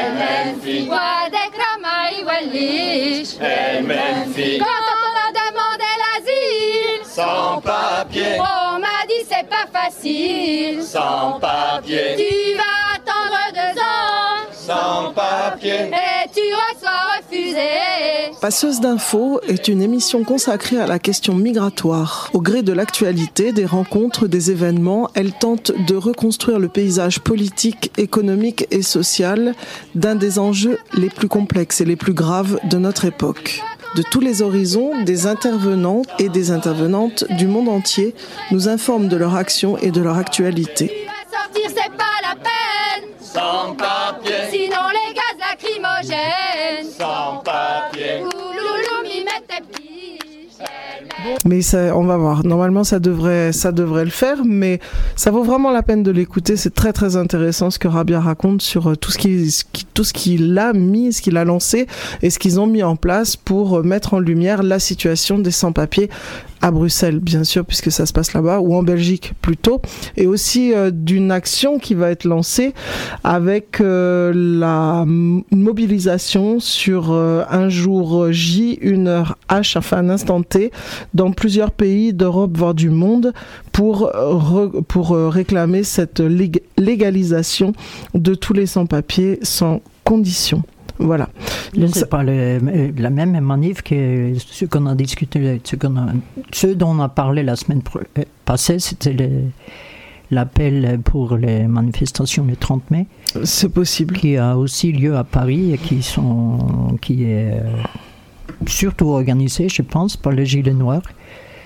Quand on a demandé l'asile, sans papier, on m'a dit c'est pas facile. Sans papier, tu vas attendre deux ans. Sans papier, et tu reçois refusé. Passeuse d'infos est une émission consacrée à la question migratoire. Au gré de l'actualité, des rencontres, des événements, elle tente de reconstruire le paysage politique, économique et social d'un des enjeux les plus complexes et les plus graves de notre époque. De tous les horizons, des intervenants et des intervenantes du monde entier nous informent de leur action et de leur actualité. Tu vas sortir, c'est pas la peine. Sans papier, sinon les gaz lacrymogènes. Sans papier, Oulouloum, ils mettent tes petits. Mais ça, on va voir. Normalement, ça devrait, ça devrait le faire, mais ça vaut vraiment la peine de l'écouter. C'est très très intéressant ce que Rabia raconte sur tout ce qu'il, tout ce qu'il a mis, ce qu'il a lancé et ce qu'ils ont mis en place pour mettre en lumière la situation des sans-papiers à Bruxelles, bien sûr, puisque ça se passe là-bas, ou en Belgique plutôt, et aussi euh, d'une action qui va être lancée avec euh, la m- mobilisation sur euh, un jour J, une heure H, enfin un instant T, dans plusieurs pays d'Europe, voire du monde, pour, re- pour euh, réclamer cette lég- légalisation de tous les sans-papiers sans condition. Voilà. Donc, c'est pas le, la même manif que ce qu'on a discuté, ce, qu'on a, ce dont on a parlé la semaine passée, c'était le, l'appel pour les manifestations le trente mai. C'est possible. Qui a aussi lieu à Paris et qui, sont, qui est surtout organisé, je pense, par les Gilets Noirs.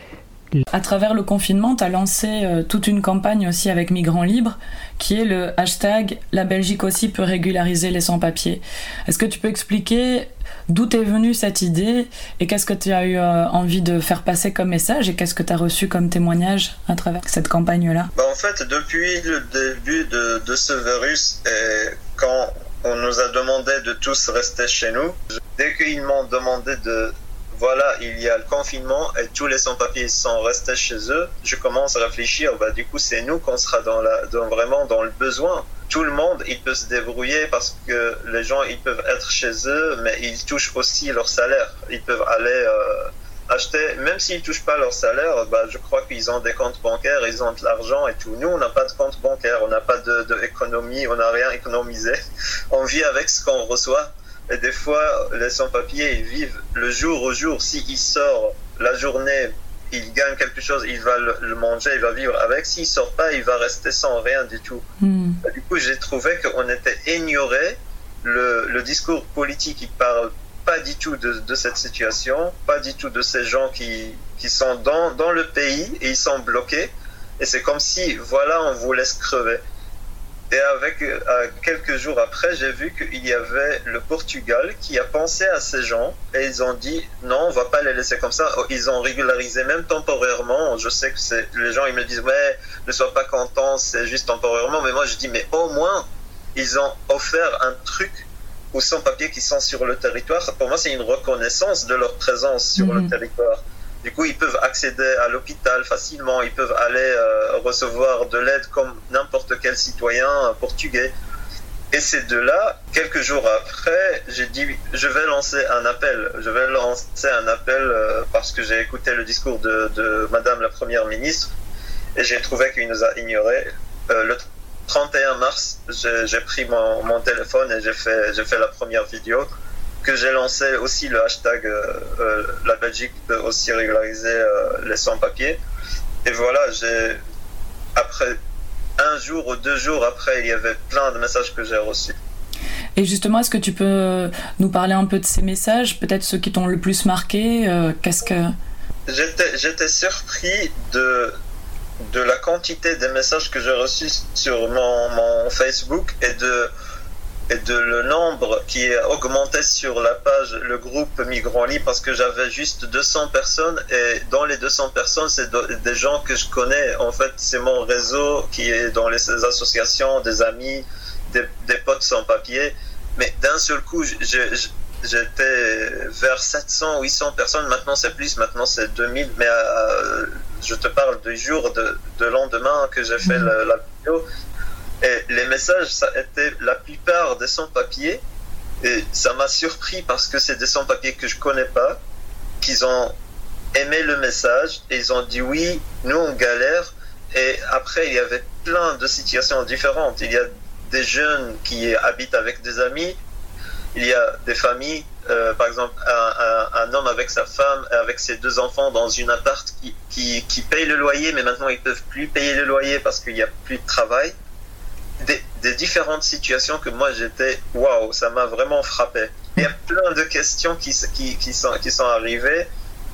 À travers le confinement, tu as lancé euh, toute une campagne aussi avec Migrants Libres, qui est le hashtag « La Belgique aussi peut régulariser les sans-papiers ». Est-ce que tu peux expliquer d'où t'est venue cette idée et qu'est-ce que tu as eu euh, envie de faire passer comme message et qu'est-ce que tu as reçu comme témoignage à travers cette campagne-là? Bah en fait, depuis le début de, de ce virus, et quand on nous a demandé de tous rester chez nous, dès qu'ils m'ont demandé de... Voilà, il y a le confinement et tous les sans-papiers sont restés chez eux. Je commence à réfléchir, bah, du coup, c'est nous qu'on sera dans la, dans, vraiment dans le besoin. Tout le monde, il peut se débrouiller parce que les gens, ils peuvent être chez eux, mais ils touchent aussi leur salaire. Ils peuvent aller euh, acheter, même s'ils touchent pas leur salaire, bah, je crois qu'ils ont des comptes bancaires, ils ont de l'argent et tout. Nous, on n'a pas de compte bancaire, on n'a pas de, de économie, on n'a rien économisé. On vit avec ce qu'on reçoit. Et des fois, les sans-papiers, ils vivent le jour au jour. S'il sort la journée, il gagne quelque chose, il va le, le manger, il va vivre avec. S'il sort pas, il va rester sans rien du tout. Mm. Du coup, j'ai trouvé qu'on était ignoré. Le, le discours politique, il parle pas du tout de, de cette situation, pas du tout de ces gens qui, qui sont dans, dans le pays et ils sont bloqués. Et c'est comme si, voilà, on vous laisse crever. Et avec euh, quelques jours après, j'ai vu qu'il y avait le Portugal qui a pensé à ces gens et ils ont dit non, on va pas les laisser comme ça. Ils ont régularisé même temporairement. Je sais que c'est les gens ils me disent ouais, ne sois pas content, c'est juste temporairement. Mais moi je dis mais au moins ils ont offert un truc aux sans-papiers qui sont sur le territoire. Pour moi c'est une reconnaissance de leur présence sur mmh. le territoire. Du coup, ils peuvent accéder à l'hôpital facilement, ils peuvent aller euh, recevoir de l'aide comme n'importe quel citoyen portugais. Et c'est de là, quelques jours après, j'ai dit, je vais lancer un appel. Je vais lancer un appel euh, parce que j'ai écouté le discours de, de Madame la Première ministre et j'ai trouvé qu'il nous a ignorés. Euh, le trente et un mars, j'ai, j'ai pris mon, mon téléphone et j'ai fait, j'ai fait la première vidéo. Que j'ai lancé aussi le hashtag euh, euh, la Belgique peut aussi régulariser euh, les sans-papiers. Et voilà, j'ai après un jour ou deux jours après, il y avait plein de messages que j'ai reçus. Et justement, est-ce que tu peux nous parler un peu de ces messages, peut-être ceux qui t'ont le plus marqué, euh, qu'est-ce que... J'étais, j'étais surpris de, de la quantité des messages que j'ai reçus sur mon, mon Facebook et de... et de le nombre qui a augmenté sur la page, le groupe Migrants Libres, parce que j'avais juste deux cents personnes, et dans les deux cents personnes, c'est des gens que je connais. En fait, c'est mon réseau qui est dans les associations, des amis, des, des potes sans papier. Mais d'un seul coup, j'ai, j'étais vers sept cents, huit cents personnes. Maintenant, c'est plus, maintenant, c'est deux mille. Mais euh, je te parle du jour de, de lendemain que j'ai fait la, la vidéo. Et les messages, ça a été la plupart des sans-papiers. Et ça m'a surpris parce que c'est des sans-papiers que je connais pas, qu'ils ont aimé le message et ils ont dit oui, nous on galère. Et après, il y avait plein de situations différentes. Il y a des jeunes qui habitent avec des amis. Il y a des familles, euh, par exemple, un, un, un homme avec sa femme, avec ses deux enfants dans une appart qui, qui, qui paye le loyer, mais maintenant ils peuvent plus payer le loyer parce qu'il n'y a plus de travail. Des, des différentes situations que moi j'étais waouh, ça m'a vraiment frappé. Il y a plein de questions qui, qui, qui, sont, qui sont arrivées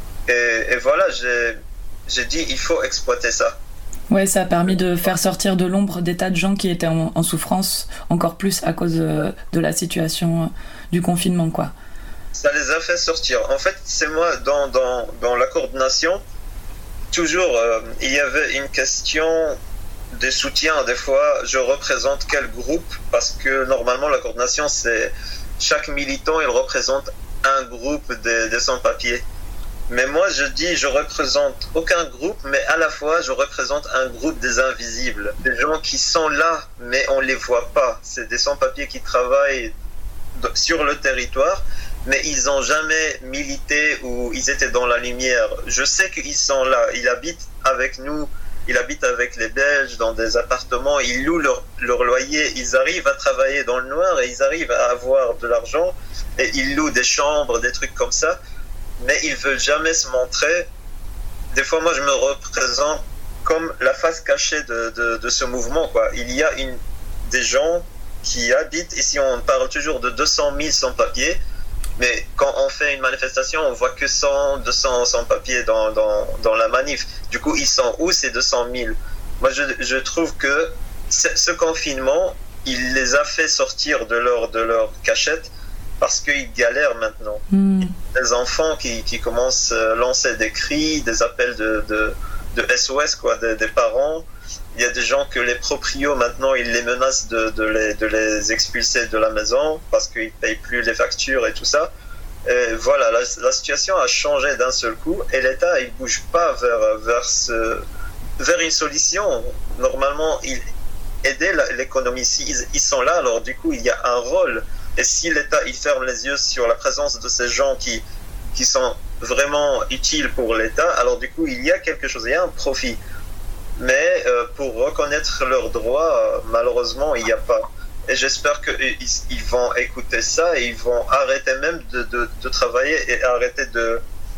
et, et voilà, j'ai, j'ai dit il faut exploiter ça. Ouais, ça a permis de faire sortir de l'ombre des tas de gens qui étaient en, en souffrance encore plus à cause de, de la situation du confinement, quoi. Ça les a fait sortir. En fait, c'est moi dans, dans, dans la coordination, toujours euh, il y avait une question des soutiens. Des fois, je représente quel groupe, parce que normalement la coordination, c'est chaque militant, il représente un groupe des, des sans-papiers. Mais moi, je dis, je représente aucun groupe, mais à la fois, je représente un groupe des invisibles, des gens qui sont là, mais on les voit pas. C'est des sans-papiers qui travaillent sur le territoire, mais ils n'ont jamais milité ou ils étaient dans la lumière. Je sais qu'ils sont là, ils habitent avec nous. Ils habitent avec les Belges dans des appartements, ils louent leur, leur loyer, ils arrivent à travailler dans le noir et ils arrivent à avoir de l'argent et ils louent des chambres, des trucs comme ça, mais ils veulent jamais se montrer. Des fois, moi, je me représente comme la face cachée de, de, de ce mouvement, quoi. Il y a une, des gens qui habitent, ici on parle toujours de deux cent mille sans-papiers, Mais quand on fait une manifestation, on voit que cent, deux cents sans-papiers dans, dans, dans la manif. Du coup, ils sont où ces deux cent mille? Moi, je, je trouve que ce confinement, il les a fait sortir de leur, de leur cachette parce qu'ils galèrent maintenant. Mm. Des enfants qui, qui commencent à lancer des cris, des appels de, de, de S O S, quoi, des, des parents. Il y a des gens que les proprios, maintenant, ils les menacent de, de, les, de les expulser de la maison parce qu'ils ne payent plus les factures et tout ça. Et voilà, la, la situation a changé d'un seul coup et l'État, il ne bouge pas vers, vers, ce, vers une solution. Normalement, il aider l'économie. Si ils, ils sont là, alors du coup, il y a un rôle. Et si l'État, il ferme les yeux sur la présence de ces gens qui, qui sont vraiment utiles pour l'État, alors du coup, il y a quelque chose, il y a un profit. Mais euh, pour reconnaître leurs droits, euh, malheureusement, il n'y a pas. Et j'espère qu'ils ils vont écouter ça et ils vont arrêter même de, de, de travailler et arrêter de,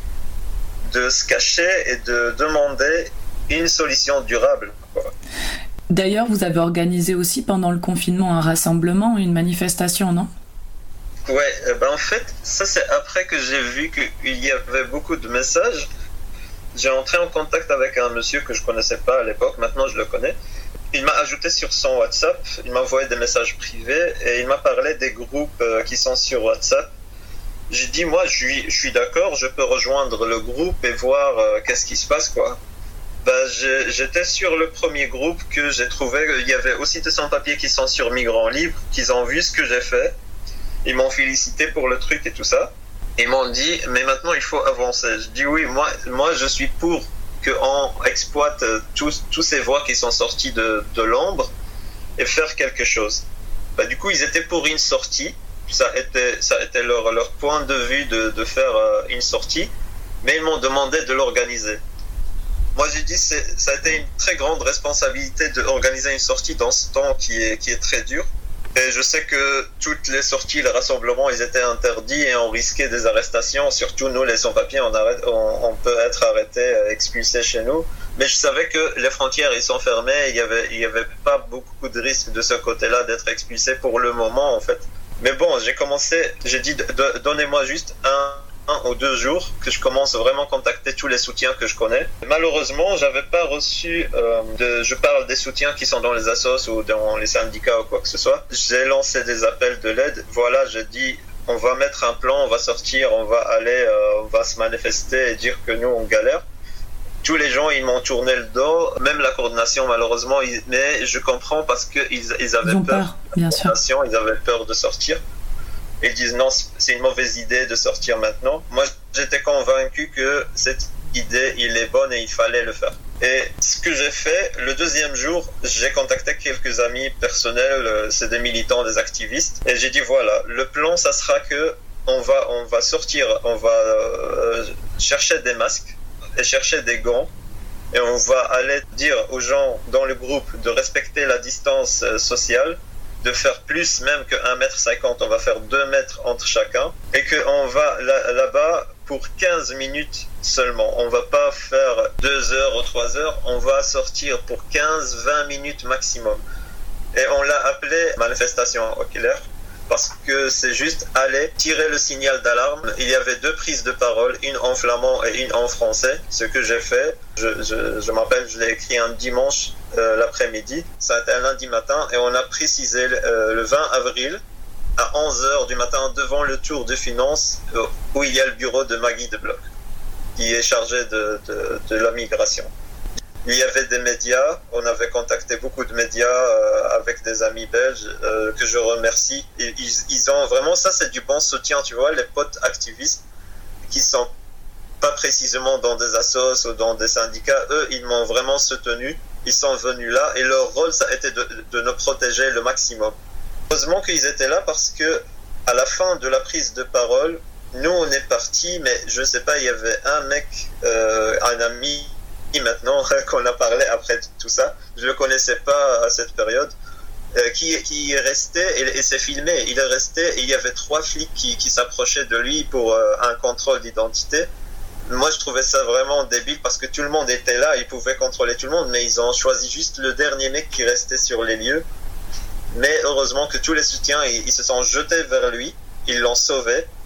de se cacher et de demander une solution durable, quoi. D'ailleurs, vous avez organisé aussi pendant le confinement un rassemblement, une manifestation, non ? Ouais, ben en fait, ça c'est après que j'ai vu qu'il y avait beaucoup de messages. J'ai entré en contact avec un monsieur que je connaissais pas à l'époque, maintenant je le connais. Il m'a ajouté sur son WhatsApp, il m'a envoyé des messages privés et il m'a parlé des groupes qui sont sur WhatsApp. J'ai dit, moi je suis, je suis d'accord, je peux rejoindre le groupe et voir euh, qu'est-ce qui se passe, quoi. Ben, j'étais sur le premier groupe que j'ai trouvé, il y avait aussi des sans-papiers qui sont sur Migrants Libres, qui ont vu ce que j'ai fait. Ils m'ont félicité pour le truc et tout ça. Ils m'ont dit, mais maintenant il faut avancer. Je dis oui, moi, moi je suis pour qu'on exploite tous, tous ces voix qui sont sorties de, de l'ombre et faire quelque chose. Ben, du coup, ils étaient pour une sortie. Ça était, ça était leur, leur point de vue de, de faire une sortie, mais ils m'ont demandé de l'organiser. Moi, j'ai dit, c'est, ça a été une très grande responsabilité d'organiser une sortie dans ce temps qui est, qui est très dur. Et je sais que toutes les sorties, les rassemblements, ils étaient interdits et on risquait des arrestations. Surtout nous, les sans-papiers, on, arrête, on, on peut être arrêtés, expulsés chez nous. Mais je savais que les frontières, ils sont fermées. Il y avait, il y avait pas beaucoup de risques de ce côté-là d'être expulsés pour le moment, en fait. Mais bon, j'ai commencé, j'ai dit, donnez-moi juste un... un ou deux jours que je commence vraiment à contacter tous les soutiens que je connais. Malheureusement, j'avais pas reçu euh, de, je parle des soutiens qui sont dans les assos ou dans les syndicats ou quoi que ce soit. J'ai lancé des appels de l'aide. Voilà, j'ai dit, on va mettre un plan, on va sortir, on va aller, euh, on va se manifester et dire que nous, on galère. Tous les gens, ils m'ont tourné le dos, même la coordination, malheureusement, ils, mais je comprends parce qu'ils ils avaient ils ont peur, peur bien sûr. Ils avaient peur de sortir. Ils disent non, c'est une mauvaise idée de sortir maintenant. Moi, j'étais convaincu que cette idée, il est bonne et il fallait le faire. Et ce que j'ai fait, le deuxième jour, j'ai contacté quelques amis personnels, c'est des militants, des activistes, et j'ai dit voilà, le plan, ça sera que on va, on va sortir, on va euh, chercher des masques et chercher des gants, et on va aller dire aux gens dans le groupe de respecter la distance sociale, de faire plus même que un mètre cinquante, on va faire deux mètres entre chacun, et qu'on va là, là-bas pour quinze minutes seulement. On va pas faire deux heures ou trois heures, on va sortir pour quinze vingt minutes maximum. Et on l'a appelé manifestation oculaire, parce que c'est juste aller tirer le signal d'alarme. Il y avait deux prises de parole, une en flamand et une en français. Ce que j'ai fait, je, je, je m'appelle, je l'ai écrit un dimanche euh, l'après-midi. Ça a été un lundi matin et on a précisé euh, le vingt avril à onze heures du matin devant le Tour de Finance euh, où il y a le bureau de Maggie de Bloch qui est chargé de, de, de la migration. Il y avait des médias, on avait contacté beaucoup de médias euh, avec des amis belges euh, que je remercie. Et ils, ils ont vraiment, ça c'est du bon soutien, tu vois, les potes activistes qui sont pas précisément dans des assos ou dans des syndicats, eux ils m'ont vraiment soutenu, ils sont venus là et leur rôle ça a été de, de nous protéger le maximum. Heureusement qu'ils étaient là parce que à la fin de la prise de parole, nous on est partis, mais je sais pas, il y avait un mec, euh, un ami maintenant qu'on a parlé après tout ça, je le connaissais pas à cette période, euh, qui, qui est resté et, et s'est filmé, il est resté et il y avait trois flics qui, qui s'approchaient de lui pour euh, un contrôle d'identité. Moi je trouvais ça vraiment débile parce que tout le monde était là, ils pouvaient contrôler tout le monde, mais ils ont choisi juste le dernier mec qui restait sur les lieux. Mais heureusement que tous les soutiens ils, ils se sont jetés vers lui, ils l'ont sauvé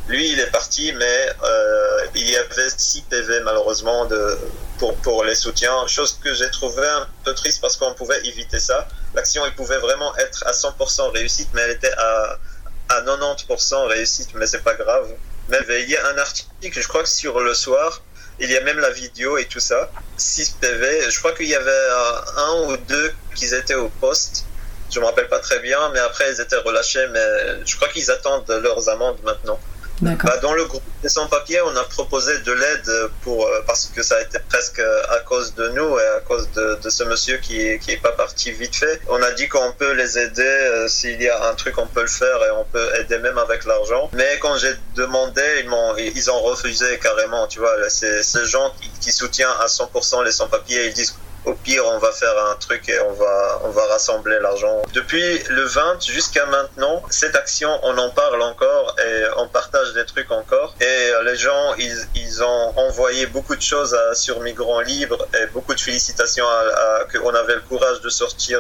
Lui, il est parti, mais euh, il y avait six P V malheureusement de, pour, pour les soutiens, chose que j'ai trouvé un peu triste parce qu'on pouvait éviter ça. L'action, elle pouvait vraiment être à cent pour cent réussite, mais elle était à, à quatre-vingt-dix pour cent réussite, mais c'est pas grave. Mais il y a un article, je crois que sur Le Soir, il y a même la vidéo et tout ça. six P V, je crois qu'il y avait un ou deux qui étaient au poste. Je me rappelle pas très bien, mais après ils étaient relâchés, mais je crois qu'ils attendent leurs amendes maintenant. Bah, dans le groupe des sans-papiers, on a proposé de l'aide pour, parce que ça a été presque à cause de nous et à cause de, de ce monsieur qui, qui est pas parti vite fait. On a dit qu'on peut les aider, euh, s'il y a un truc on peut le faire et on peut aider même avec l'argent. Mais quand j'ai demandé, ils m'ont, ils ont refusé carrément, tu vois. C'est ces gens qui, qui soutiennent à cent pour cent les sans-papiers, ils disent au pire, on va faire un truc et on va, on va rassembler l'argent. Depuis le vingt jusqu'à maintenant, cette action, on en parle encore et on partage des trucs encore. Et les gens, ils, ils ont envoyé beaucoup de choses à, sur Migrants Libres et beaucoup de félicitations à, à, qu'on avait le courage de sortir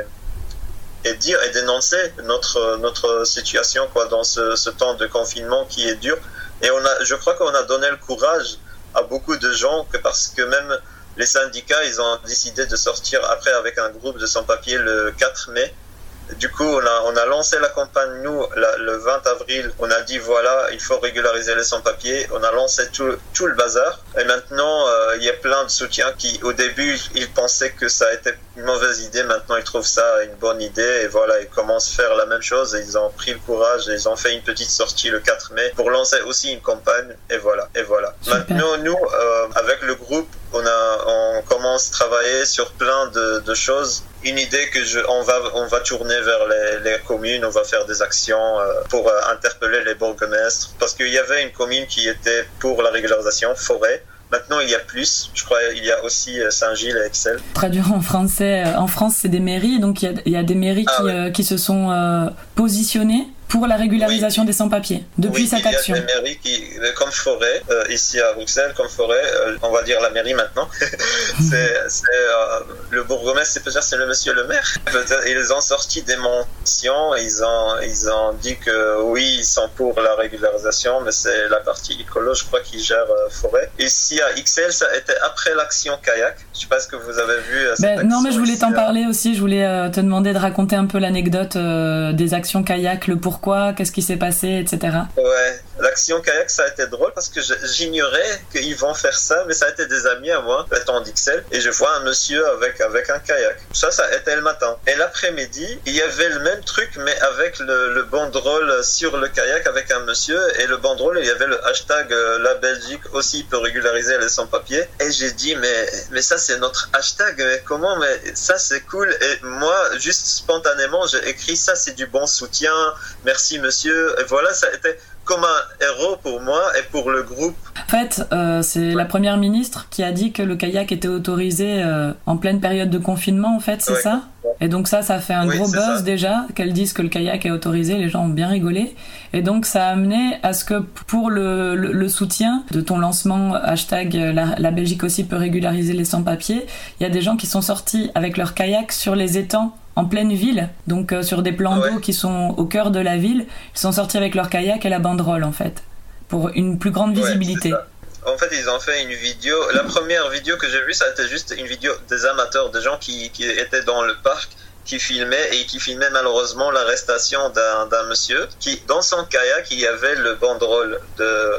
et, et dire et dénoncer notre, notre situation quoi, dans ce, ce temps de confinement qui est dur. Et on a, je crois qu'on a donné le courage à beaucoup de gens que parce que même les syndicats, ils ont décidé de sortir après avec un groupe de sans-papiers le quatre mai. Du coup, on a, on a lancé la campagne, nous, la, le vingt avril. On a dit, voilà, il faut régulariser les sans-papiers. On a lancé tout, tout le bazar. Et maintenant, euh, il y a plein de soutiens qui, au début, ils pensaient que ça a été une mauvaise idée. Maintenant, ils trouvent ça une bonne idée. Et voilà, ils commencent à faire la même chose. Et ils ont pris le courage et ils ont fait une petite sortie le quatre mai pour lancer aussi une campagne. Et voilà, et voilà. Super. Maintenant, nous, euh, avec le groupe, on, a, on commence à travailler sur plein de, de choses. Une idée que je, on va, on va tourner vers les, les communes, on va faire des actions euh, pour euh, interpeller les bourgmestres. Parce qu'il y avait une commune qui était pour la régularisation, Forêt. Maintenant, il y a plus. Je crois qu'il y a aussi euh, Saint-Gilles et Excel. Traduire en français, euh, en France, c'est des mairies. Donc, il y a, il y a des mairies ah, qui, ouais. euh, qui se sont euh, positionnées pour la régularisation oui. des sans-papiers, depuis oui, cette action. Il y a des mairies qui, comme Forêt, euh, ici à Bruxelles, comme Forêt, euh, on va dire la mairie maintenant, c'est, c'est euh, le bourgmestre, c'est peut-être c'est le monsieur le maire. Peut-être, ils ont sorti des mentions, ils ont, ils ont dit que oui, ils sont pour la régularisation, mais c'est la partie écolo, je crois, qui gère euh, Forêt. Ici à X L, ça a été après l'action kayak. Je sais pas ce que vous avez vu. Euh, ben, non, mais je voulais t'en à... parler aussi. Je voulais euh, te demander de raconter un peu l'anecdote euh, des actions kayak, le pourquoi. Quoi, qu'est-ce qui s'est passé, et cetera. Ouais, l'action kayak, ça a été drôle parce que j'ignorais qu'ils vont faire ça, mais ça a été des amis à moi, étant d'Ixelles, et je vois un monsieur avec, avec un kayak. Ça, ça a été le matin. Et l'après-midi, il y avait le même truc, mais avec le, le banderole sur le kayak avec un monsieur, et le banderole, il y avait le hashtag euh, la Belgique aussi peut régulariser les sans-papiers. Et j'ai dit, mais, mais ça, c'est notre hashtag, mais comment, mais ça, c'est cool. Et moi, juste spontanément, j'ai écrit ça, c'est du bon soutien. Merci monsieur, et voilà, ça a été comme un héros pour moi et pour le groupe. En fait, euh, c'est ouais. la première ministre qui a dit que le kayak était autorisé euh, en pleine période de confinement, en fait, c'est ouais. ça ? Et donc ça, ça a fait un oui, gros buzz ça. déjà, qu'elle dise que le kayak est autorisé, les gens ont bien rigolé. Et donc ça a amené à ce que pour le, le, le soutien de ton lancement, hashtag la, la Belgique aussi peut régulariser les sans-papiers, il y a des gens qui sont sortis avec leur kayak sur les étangs en pleine ville, donc euh, sur des plans ouais. d'eau qui sont au cœur de la ville. Ils sont sortis avec leur kayak et la banderole, en fait, pour une plus grande visibilité. Ouais, en fait, ils ont fait une vidéo. La première vidéo que j'ai vue, ça a été juste une vidéo des amateurs, des gens qui, qui étaient dans le parc, qui filmaient et qui filmaient malheureusement l'arrestation d'un, d'un monsieur qui, dans son kayak, il y avait le banderole de,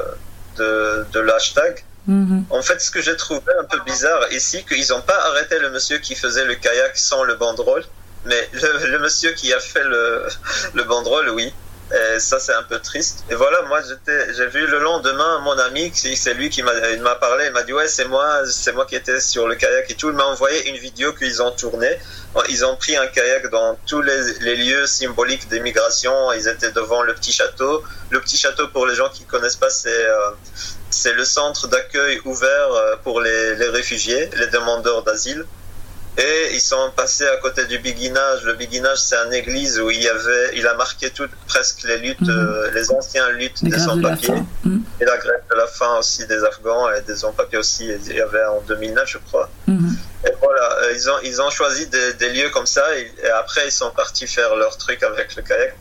de, de l'hashtag. Mm-hmm. En fait, ce que j'ai trouvé un peu bizarre ici, qu'ils n'ont pas arrêté le monsieur qui faisait le kayak sans le banderole. Mais le, le monsieur qui a fait le, le banderole, oui. Et ça, c'est un peu triste. Et voilà, moi, j'étais, j'ai vu le lendemain mon ami, c'est lui qui m'a, il m'a parlé, il m'a dit, ouais, c'est moi, c'est moi qui étais sur le kayak et tout. Il m'a envoyé une vidéo qu'ils ont tournée. Ils ont pris un kayak dans tous les, les lieux symboliques des migrations. Ils étaient devant le petit château. Le petit château, pour les gens qui connaissent pas, c'est, euh, c'est le centre d'accueil ouvert pour les, les réfugiés, les demandeurs d'asile. Et ils sont passés à côté du béguinage. Le béguinage, c'est une église où il y avait, il a marqué toutes, presque les luttes, mmh. euh, les anciennes luttes les des sans-papiers. De mmh. Et la grève de la faim aussi des Afghans et des sans-papiers aussi. Il y avait en deux mille neuf, je crois. Mmh. Et voilà, ils ont, ils ont choisi des, des lieux comme ça et, et après, ils sont partis faire leur truc avec le kayak.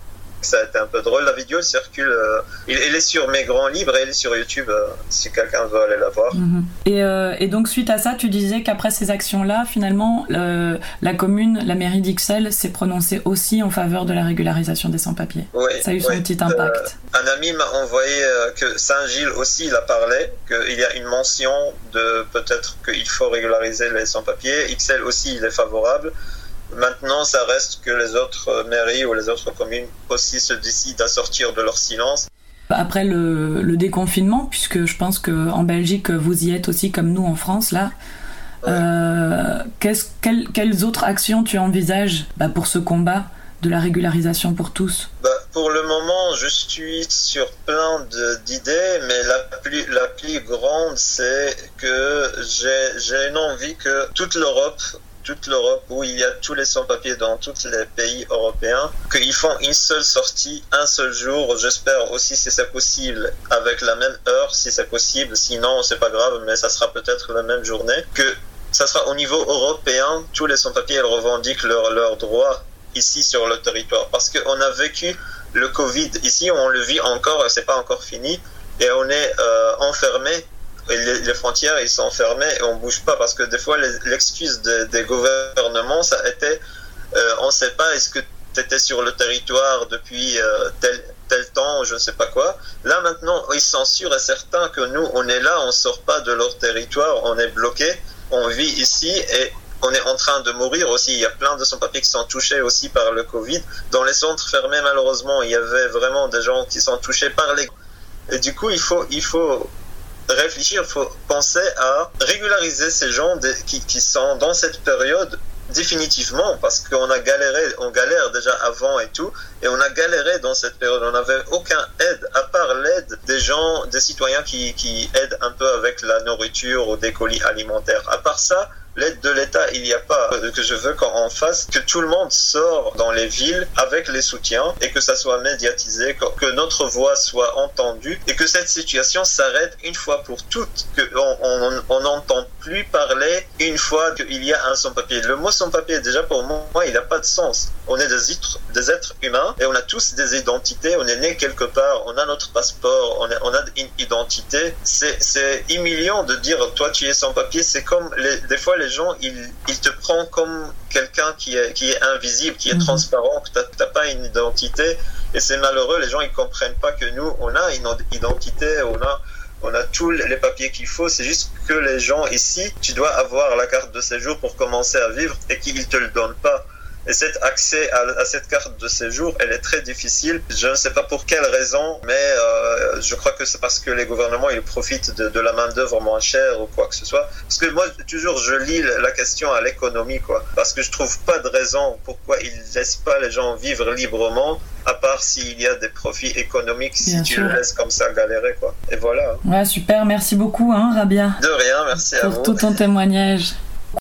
ça a été un peu drôle. La vidéo circule, euh, il, il est sur Mes Grands Libres et il est sur YouTube euh, si quelqu'un veut aller la voir. Mmh. Et, euh, et donc suite à ça, tu disais qu'après ces actions-là, finalement, euh, la commune, la mairie d'Ixelles s'est prononcée aussi en faveur de la régularisation des sans-papiers. Oui, ça a eu son oui. petit impact. Euh, un ami m'a envoyé euh, que Saint-Gilles aussi, il a parlé, qu'il y a une mention de peut-être qu'il faut régulariser les sans-papiers. Ixelles aussi, il est favorable. Maintenant, ça reste que les autres mairies ou les autres communes aussi se décident à sortir de leur silence. Après le, le déconfinement, puisque je pense qu'en Belgique, vous y êtes aussi comme nous en France, là, ouais. euh, qu'est-ce, quelles, quelles autres actions tu envisages bah, pour ce combat de la régularisation pour tous? Bah, pour le moment, je suis sur plein de, d'idées, mais la plus, la plus grande, c'est que j'ai, j'ai une envie que toute l'Europe toute l'Europe, où il y a tous les sans-papiers dans tous les pays européens, qu'ils font une seule sortie, un seul jour. J'espère aussi, si c'est possible, avec la même heure, si c'est possible. Sinon, c'est pas grave, mais ça sera peut-être la même journée. Que ça sera au niveau européen, tous les sans-papiers ils revendiquent leurs leurs droits ici sur le territoire. Parce qu'on a vécu le Covid. Ici, on le vit encore, c'est pas encore fini. Et on est euh, enfermés. Et les, les frontières, ils sont fermées et on bouge pas parce que des fois, les, l'excuse de, des gouvernements, ça a été, euh, on sait pas, est-ce que tu étais sur le territoire depuis euh, tel, tel temps, je ne sais pas quoi. Là, maintenant, ils sont sûrs et certains que nous, on est là, on sort pas de leur territoire, on est bloqué, on vit ici et on est en train de mourir aussi. Il y a plein de sans-papiers qui sont touchés aussi par le Covid. Dans les centres fermés, malheureusement, il y avait vraiment des gens qui sont touchés par les... Et du coup, il faut, il faut réfléchir, il faut penser à régulariser ces gens de, qui, qui sont dans cette période définitivement, parce qu'on a galéré, on galère déjà avant et tout, et on a galéré dans cette période. On n'avait aucun aide, à part l'aide des gens, des citoyens qui, qui aident un peu avec la nourriture ou des colis alimentaires. À part ça, l'aide de l'État, il n'y a pas. Que je veux qu'on fasse, que tout le monde sort dans les villes avec les soutiens et que ça soit médiatisé, que notre voix soit entendue et que cette situation s'arrête une fois pour toutes, qu'on n'entend plus parler une fois qu'il y a un sans-papier. Le mot sans-papier, déjà pour moi, il n'a pas de sens. On est des êtres, des êtres humains et on a tous des identités, on est né quelque part, on a notre passeport, on, est, on a une identité. C'est, c'est humiliant de dire toi tu es sans-papier, c'est comme les, des fois les gens, ils, ils te prennent comme quelqu'un qui est, qui est invisible, qui est mmh. transparent, que tu n'as pas une identité. Et c'est malheureux, les gens ils comprennent pas que nous, on a une identité, on a, on a tous les papiers qu'il faut. C'est juste que les gens ici, tu dois avoir la carte de séjour pour commencer à vivre et qu'ils ne te le donnent pas. Et cet accès à, à cette carte de séjour, elle est très difficile. Je ne sais pas pour quelle raison, mais euh, je crois que c'est parce que les gouvernements ils profitent de, de la main-d'œuvre moins chère ou quoi que ce soit. Parce que moi, toujours, je lis la question à l'économie, quoi. Parce que je trouve pas de raison pourquoi ils laissent pas les gens vivre librement, à part s'il y a des profits économiques, si Bien tu sûr. le laisses comme ça galérer, quoi. Et voilà. Ouais, super. Merci beaucoup, hein, Rabia. De rien, merci à vous. Pour tout ton témoignage.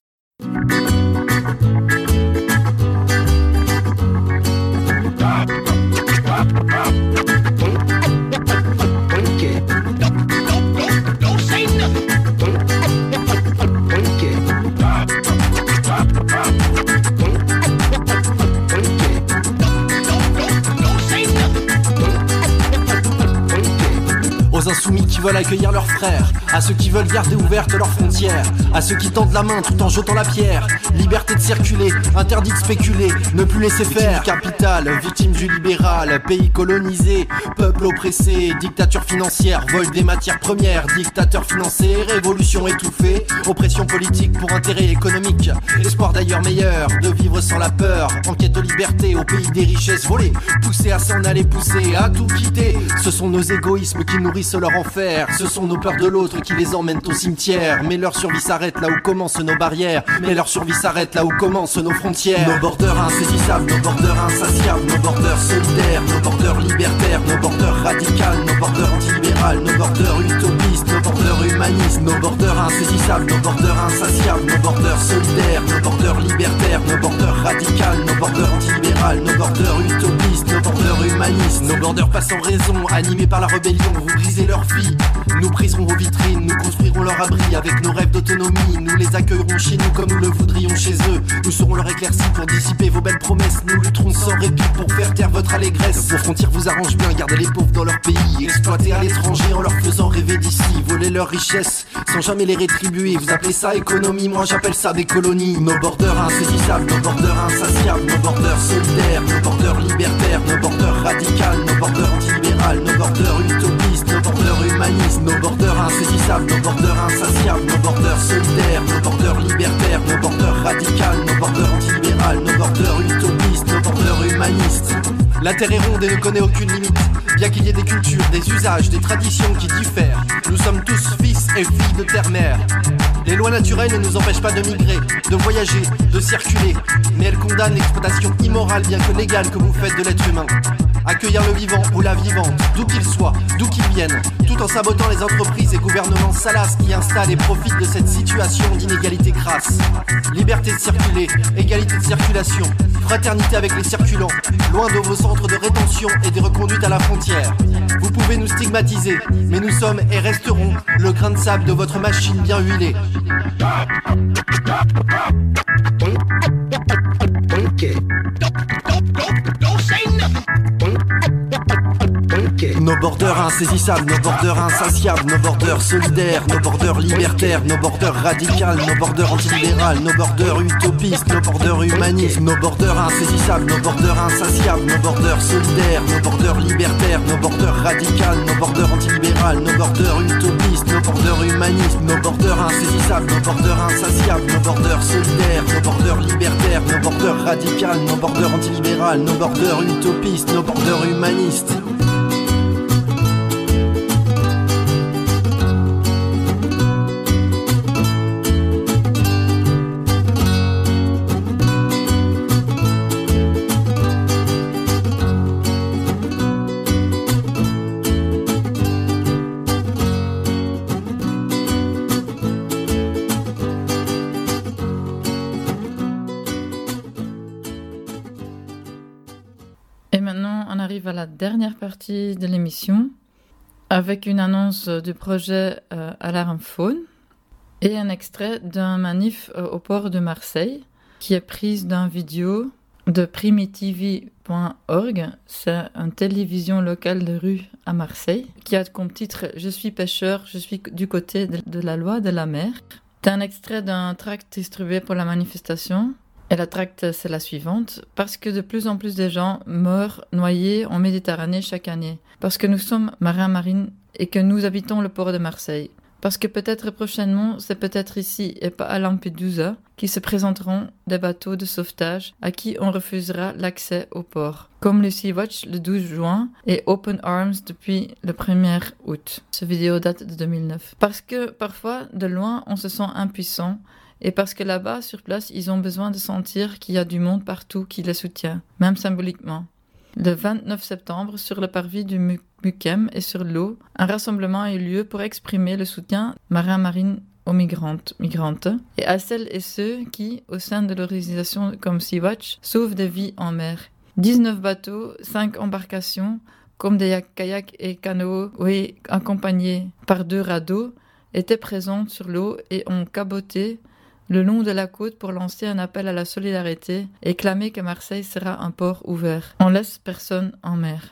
Aux insoumis qui veulent accueillir leurs frères, à ceux qui veulent garder ouvertes leurs frontières, à ceux qui tendent la main tout en jetant la pierre. Liberté de circuler, interdit de spéculer, ne plus laisser faire. Capital, victime du libéral, pays colonisé, peuple oppressé, dictature financière, vol des matières premières, dictateur financier, révolution étouffée, oppression politique pour intérêt économique, espoir d'ailleurs meilleur, de vivre sans la peur, en quête de liberté au pays des richesses volées, poussé à s'en aller, poussé à tout quitter. Ce sont nos égoïsmes qui nourrissent leur enfer, ce sont nos peurs de l'autre qui les emmènent au cimetière. Mais leur survie s'arrête là où commencent nos barrières, mais leur survie s'arrête là où commencent nos frontières. Nos bordeurs insaisissables, nos bordeurs insatiables, nos bordeurs solidaires, nos bordeurs libertaires, nos bordeurs radicales, nos bordeurs antilibérales, nos bordeurs utopistes, nos bordeurs humanistes, nos bordeurs insaisissables, nos bordeurs insatiables, nos bordeurs solidaires, nos bordeurs libertaires, nos bordeurs radicales, nos bordeurs antilibérales, nos bordeurs utopistes, nos bordeurs humanistes, nos bordeurs passent en raison, animés par la rébellion, vous brisez leur vie. Nous briserons vos vitrines, nous construirons leur abri avec nos rêves d'autonomie. Nous les accueillerons chez nous comme nous le voudrions chez eux. Nous serons leur éclaircie pour dissiper vos belles promesses. Nous lutterons sans répit pour faire taire votre allégresse. Vos frontières vous arrangent bien, gardez les pauvres dans leur pays. Exploiter à l'étranger en leur faisant rêver d'ici. Voler leurs richesses sans jamais les rétribuer. Vous appelez ça économie, moi j'appelle ça des colonies. Nos bordeurs insaisissables, nos bordeurs insatiables, nos bordeurs solidaires, nos bordeurs libertaires, nos bordeurs radicales, nos bordeurs antilibérales, nos bordeurs utopistes, nos bordeurs humanistes, nos bordeurs insaisissables, nos bordeurs insatiables, nos bordeurs solidaires, nos bordeurs libertaires, nos bordeurs radicales, nos bordeurs antilibérales, nos bordeurs utopistes, nos bordeurs humanistes. La terre est ronde et ne connaît aucune limite. Bien qu'il y ait des cultures, des usages, des traditions qui diffèrent, nous sommes tous fils et filles de terre-mère. Les lois naturelles ne nous empêchent pas de migrer, de voyager, de circuler, mais elles condamnent l'exploitation immorale bien que légale que vous faites de l'être humain. Accueillir le vivant ou la vivante, d'où qu'il soit, d'où qu'il vienne, tout en sabotant les entreprises et gouvernements salaces qui installent et profitent de cette situation d'inégalité crasse. Liberté de circuler, égalité de circulation, fraternité avec les circulants, loin de vos centres de rétention et des reconduites à la frontière. Vous pouvez nous stigmatiser, mais nous sommes et resterons le grain de sable de votre machine bien huilée. Nos bordeurs insaisissables, nos bordeurs insatiables, nos bordeurs solidaires, nos bordeurs libertaires, nos bordeurs radicales, nos bordeurs antilibérales, nos bordeurs utopistes, nos bordeurs humanistes, nos bordeurs insaisissables, nos bordeurs insatiables, nos bordeurs solidaires, nos bordeurs libertaires, nos bordeurs radicales, nos bordeurs antilibérales, nos bordeurs utopistes, nos bordeurs humanistes, nos bordeurs insaisissables, nos bordeurs insatiables, nos bordeurs solidaires, nos bordeurs libertaires, nos bordeurs radicales, nos bordeurs antilibérales, nos bordeurs utopistes, nos bordeurs humanistes. À la dernière partie de l'émission avec une annonce du projet euh, Alarme Faune et un extrait d'un manif euh, au port de Marseille qui est prise d'une vidéo de primitivi point org. C'est une télévision locale de rue à Marseille qui a comme titre « Je suis pêcheur, je suis du côté de, de la loi de la mer ». C'est un extrait d'un tract distribué pour la manifestation. Et la tracte, c'est la suivante. Parce que de plus en plus de gens meurent noyés en Méditerranée chaque année. Parce que nous sommes marins-marines et que nous habitons le port de Marseille. Parce que peut-être prochainement, c'est peut-être ici et pas à Lampedusa qui se présenteront des bateaux de sauvetage à qui on refusera l'accès au port. Comme le Sea-Watch le douze juin et Open Arms depuis le premier août. Cette vidéo date de deux mille neuf. Parce que parfois, de loin, on se sent impuissant. Et parce que là-bas, sur place, ils ont besoin de sentir qu'il y a du monde partout qui les soutient, même symboliquement. Le vingt-neuf septembre, sur le parvis du Mukem et sur l'eau, un rassemblement a eu lieu pour exprimer le soutien marins-marines aux migrantes, migrantes et à celles et ceux qui, au sein de l'organisation comme Sea-Watch, sauvent des vies en mer. dix-neuf bateaux, cinq embarcations, comme des kayaks et canoës, oui, accompagnés par deux radeaux, étaient présentes sur l'eau et ont caboté le long de la côte pour lancer un appel à la solidarité et clamer que Marseille sera un port ouvert. On laisse personne en mer.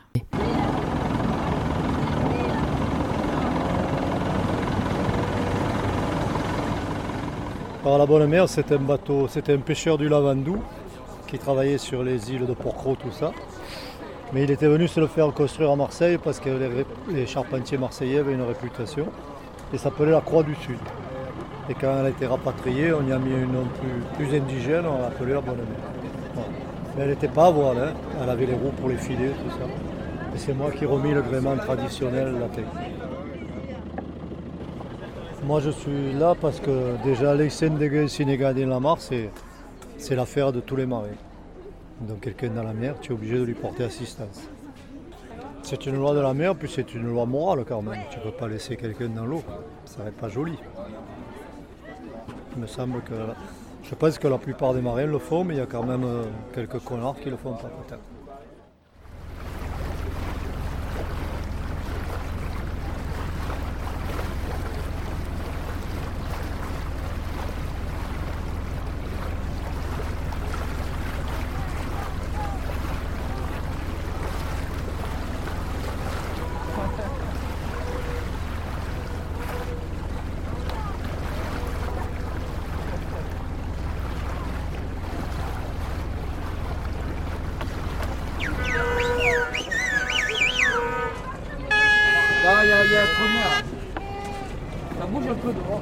Par la Bonne Mer, c'est un bateau, c'était un pêcheur du Lavandou qui travaillait sur les îles de Porquerolles, tout ça. Mais il était venu se le faire construire à Marseille parce que les, les charpentiers marseillais avaient une réputation et s'appelait la Croix du Sud. Et quand elle a été rapatriée, on y a mis un nom plus, plus indigène, on l'a appelée la Bonne Mer. Voilà. Mais elle n'était pas à voile, hein. Elle avait les roues pour les filets, tout ça. Et c'est moi qui ai remis le gréement traditionnel latin. Moi je suis là parce que déjà l'Eixendege Sinegade la Mar, c'est, c'est l'affaire de tous les marins. Donc quelqu'un dans la mer, tu es obligé de lui porter assistance. C'est une loi de la mer, puis c'est une loi morale quand même. Tu ne peux pas laisser quelqu'un dans l'eau, ça n'est pas joli. Il me semble que, je pense que la plupart des marins le font, mais il y a quand même quelques connards qui le font pas peut-être. un peu devant.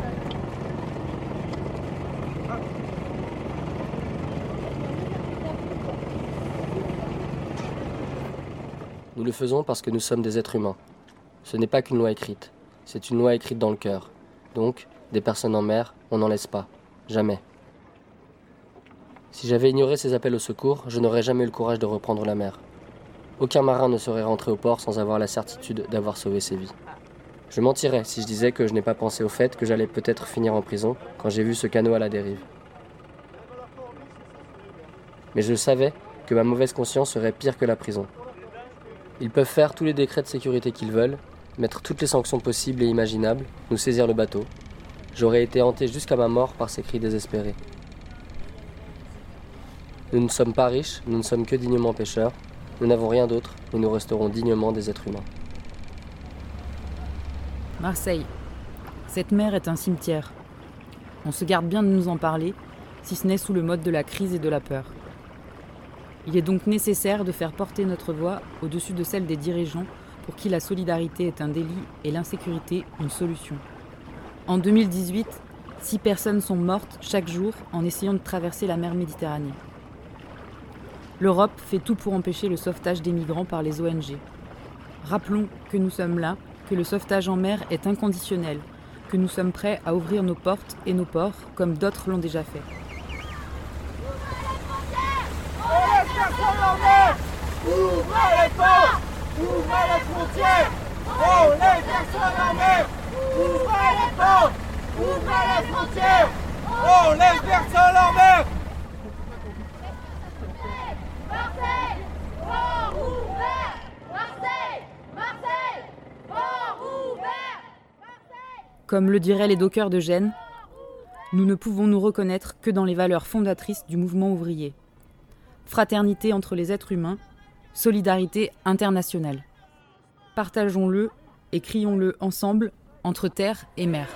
Nous le faisons parce que nous sommes des êtres humains. Ce n'est pas qu'une loi écrite, c'est une loi écrite dans le cœur. Donc, des personnes en mer, on n'en laisse pas. Jamais. Si j'avais ignoré ces appels au secours, je n'aurais jamais eu le courage de reprendre la mer. Aucun marin ne serait rentré au port sans avoir la certitude d'avoir sauvé ses vies. Je mentirais si je disais que je n'ai pas pensé au fait que j'allais peut-être finir en prison quand j'ai vu ce canot à la dérive. Mais je savais que ma mauvaise conscience serait pire que la prison. Ils peuvent faire tous les décrets de sécurité qu'ils veulent, mettre toutes les sanctions possibles et imaginables, nous saisir le bateau. J'aurais été hanté jusqu'à ma mort par ces cris désespérés. Nous ne sommes pas riches, nous ne sommes que dignement pêcheurs. Nous n'avons rien d'autre et nous resterons dignement des êtres humains. Marseille. Cette mer est un cimetière. On se garde bien de nous en parler, si ce n'est sous le mode de la crise et de la peur. Il est donc nécessaire de faire porter notre voix au-dessus de celle des dirigeants pour qui la solidarité est un délit et l'insécurité une solution. En deux mille dix-huit, six personnes sont mortes chaque jour en essayant de traverser la mer Méditerranée. L'Europe fait tout pour empêcher le sauvetage des migrants par les O N G. Rappelons que nous sommes là, que le sauvetage en mer est inconditionnel, que nous sommes prêts à ouvrir nos portes et nos ports comme d'autres l'ont déjà fait. Ouvrez les ports, ouvrez les frontières, oh les personnes en mer. Ouvrez les ports, ouvrez les frontières, oh les personnes en mer. Marseille, port ouvert. Marseille, Marseille, port ouvert. Comme le diraient les dockers de Gênes, nous ne pouvons nous reconnaître que dans les valeurs fondatrices du mouvement ouvrier. Fraternité entre les êtres humains, solidarité internationale. Partageons-le et crions-le ensemble entre terre et mer.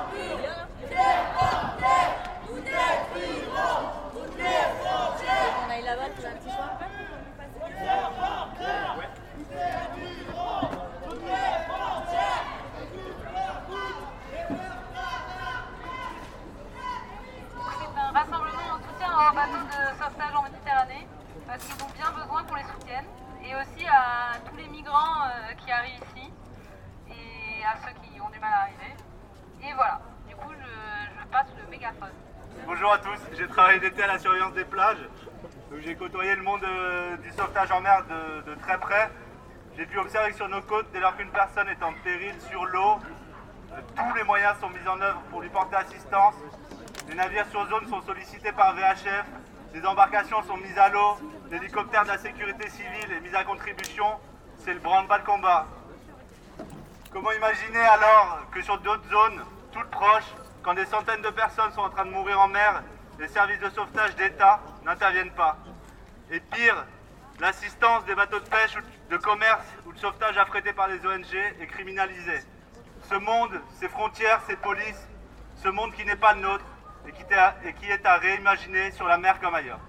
Aux bateaux de sauvetage en Méditerranée parce qu'ils ont bien besoin qu'on les soutienne et aussi à tous les migrants euh, qui arrivent ici et à ceux qui ont du mal à arriver. Et voilà, du coup je, je passe le mégaphone. Bonjour à tous, j'ai travaillé d'été à la surveillance des plages, donc j'ai côtoyé le monde euh, du sauvetage en mer de, de très près. J'ai pu observer que sur nos côtes, dès lors qu'une personne est en péril sur l'eau, euh, tous les moyens sont mis en œuvre pour lui porter assistance. Les navires sur zone sont sollicités par V H F, les embarcations sont mises à l'eau, l'hélicoptère de la sécurité civile est mis à contribution, c'est le branle-bas de combat. Comment imaginer alors que sur d'autres zones, toutes proches, quand des centaines de personnes sont en train de mourir en mer, les services de sauvetage d'État n'interviennent pas? Et pire, l'assistance des bateaux de pêche, de commerce ou de sauvetage affrétés par les O N G est criminalisée. Ce monde, ses frontières, ses polices, ce monde qui n'est pas le nôtre, et qui, à, et qui est à réimaginer sur la mer comme ailleurs.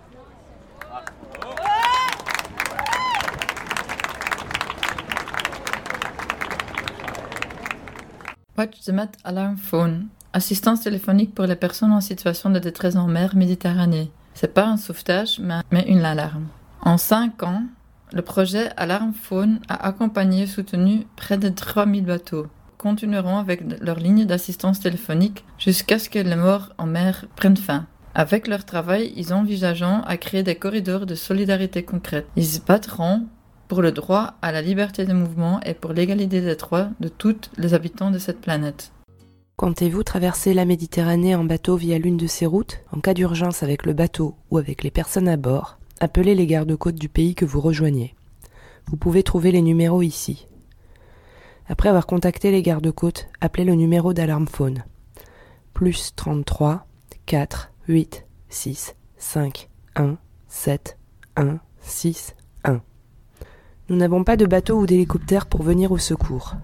Watch the Met Alarm Phone. Assistance téléphonique pour les personnes en situation de détresse en mer Méditerranée. C'est pas un sauvetage, mais une alarme. En cinq ans, le projet Alarm Phone a accompagné et soutenu près de trois mille bateaux. Continueront avec leur ligne d'assistance téléphonique jusqu'à ce que les morts en mer prennent fin. Avec leur travail, ils envisagent à créer des corridors de solidarité concrète. Ils se battront pour le droit à la liberté de mouvement et pour l'égalité des droits de tous les habitants de cette planète. Comptez-vous traverser la Méditerranée en bateau via l'une de ces routes? En cas d'urgence avec le bateau ou avec les personnes à bord, appelez les gardes-côtes du pays que vous rejoignez. Vous pouvez trouver les numéros ici. Après avoir contacté les gardes-côtes, appelez le numéro d'Alarm Phone. Plus trente-trois, quatre, huit, six, cinq, un, sept, un, six, un. Nous n'avons pas de bateau ou d'hélicoptère pour venir au secours.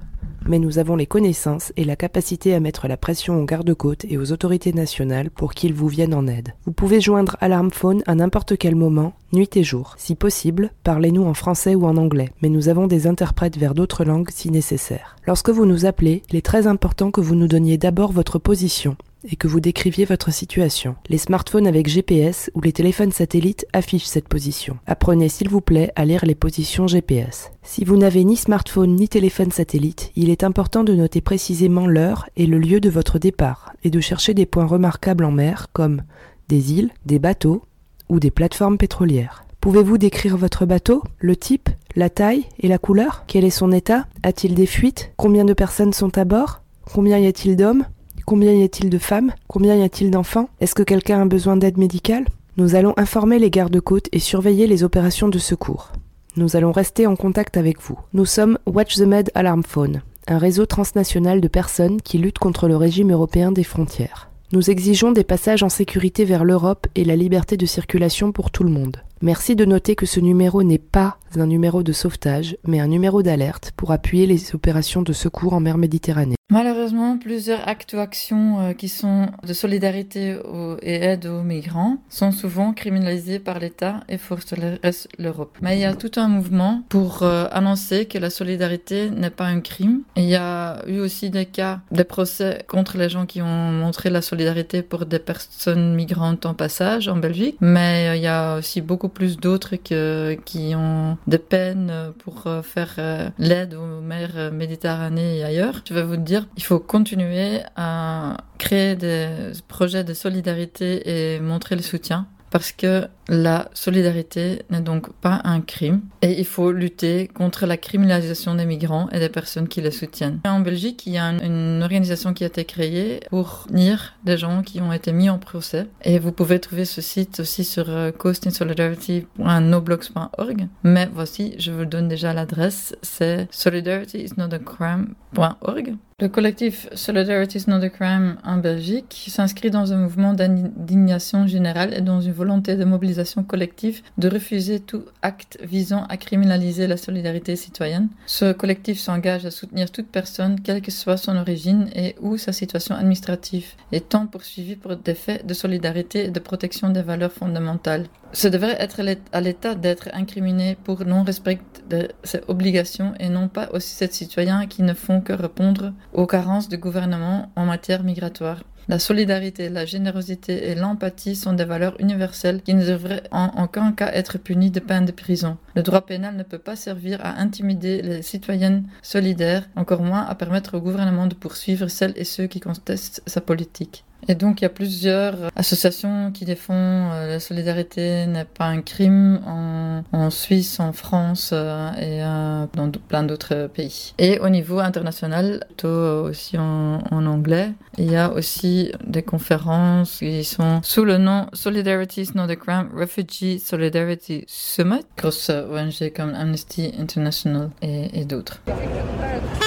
mais nous avons les connaissances et la capacité à mettre la pression aux gardes-côtes et aux autorités nationales pour qu'ils vous viennent en aide. Vous pouvez joindre Alarm Phone à n'importe quel moment, nuit et jour. Si possible, parlez-nous en français ou en anglais, mais nous avons des interprètes vers d'autres langues si nécessaire. Lorsque vous nous appelez, il est très important que vous nous donniez d'abord votre position et que vous décriviez votre situation. Les smartphones avec G P S ou les téléphones satellites affichent cette position. Apprenez s'il vous plaît à lire les positions G P S. Si vous n'avez ni smartphone ni téléphone satellite, il est important de noter précisément l'heure et le lieu de votre départ et de chercher des points remarquables en mer comme des îles, des bateaux ou des plateformes pétrolières. Pouvez-vous décrire votre bateau, le type, la taille et la couleur? Quel est son état? A-t-il des fuites? Combien de personnes sont à bord? Combien y a-t-il d'hommes? Combien y a-t-il de femmes? Combien y a-t-il d'enfants? Est-ce que quelqu'un a besoin d'aide médicale? Nous allons informer les gardes-côtes et surveiller les opérations de secours. Nous allons rester en contact avec vous. Nous sommes Watch the Med Alarm Phone, un réseau transnational de personnes qui luttent contre le régime européen des frontières. Nous exigeons des passages en sécurité vers l'Europe et la liberté de circulation pour tout le monde. Merci de noter que ce numéro n'est pas un numéro de sauvetage, mais un numéro d'alerte pour appuyer les opérations de secours en mer Méditerranée. Malheureusement, plusieurs actes ou actions euh, qui sont de solidarité aux, et aide aux migrants sont souvent criminalisés par l'État et forcent l'Europe. Mais il y a tout un mouvement pour euh, annoncer que la solidarité n'est pas un crime. Il y a eu aussi des cas, des procès contre les gens qui ont montré la solidarité pour des personnes migrantes en passage en Belgique. Mais euh, il y a aussi beaucoup plus d'autres que, qui ont des peines pour euh, faire euh, l'aide aux mers Méditerranée et ailleurs. Je vais vous dire, il faut continuer à créer des projets de solidarité et montrer le soutien parce que la solidarité n'est donc pas un crime et il faut lutter contre la criminalisation des migrants et des personnes qui les soutiennent. En Belgique, il y a une organisation qui a été créée pour punir des gens qui ont été mis en procès et vous pouvez trouver ce site aussi sur coast in solidarity point noblogs point org. Mais voici, je vous donne déjà l'adresse, c'est solidarity is not a crime point org. Le collectif Solidarity is not a crime en Belgique s'inscrit dans un mouvement d'indignation générale et dans une volonté de mobilisation collective de refuser tout acte visant à criminaliser la solidarité citoyenne. Ce collectif s'engage à soutenir toute personne, quelle que soit son origine et ou sa situation administrative, étant poursuivie pour des faits de solidarité et de protection des valeurs fondamentales. Ce devrait être à l'État d'être incriminé pour non-respect de ses obligations et non pas aux sept citoyens qui ne font que répondre aux carences du gouvernement en matière migratoire. La solidarité, la générosité et l'empathie sont des valeurs universelles qui ne devraient en aucun cas être punies de peine de prison. Le droit pénal ne peut pas servir à intimider les citoyennes solidaires, encore moins à permettre au gouvernement de poursuivre celles et ceux qui contestent sa politique. Et donc il y a plusieurs associations qui défendent euh, la solidarité n'est pas un crime en, en Suisse, en France euh, et euh, dans plein d'autres pays. Et au niveau international, plutôt aussi en, en anglais, il y a aussi des conférences qui sont sous le nom Solidarity is not a crime, Refugee Solidarity Summit, grosses O N G comme Amnesty International et, et d'autres.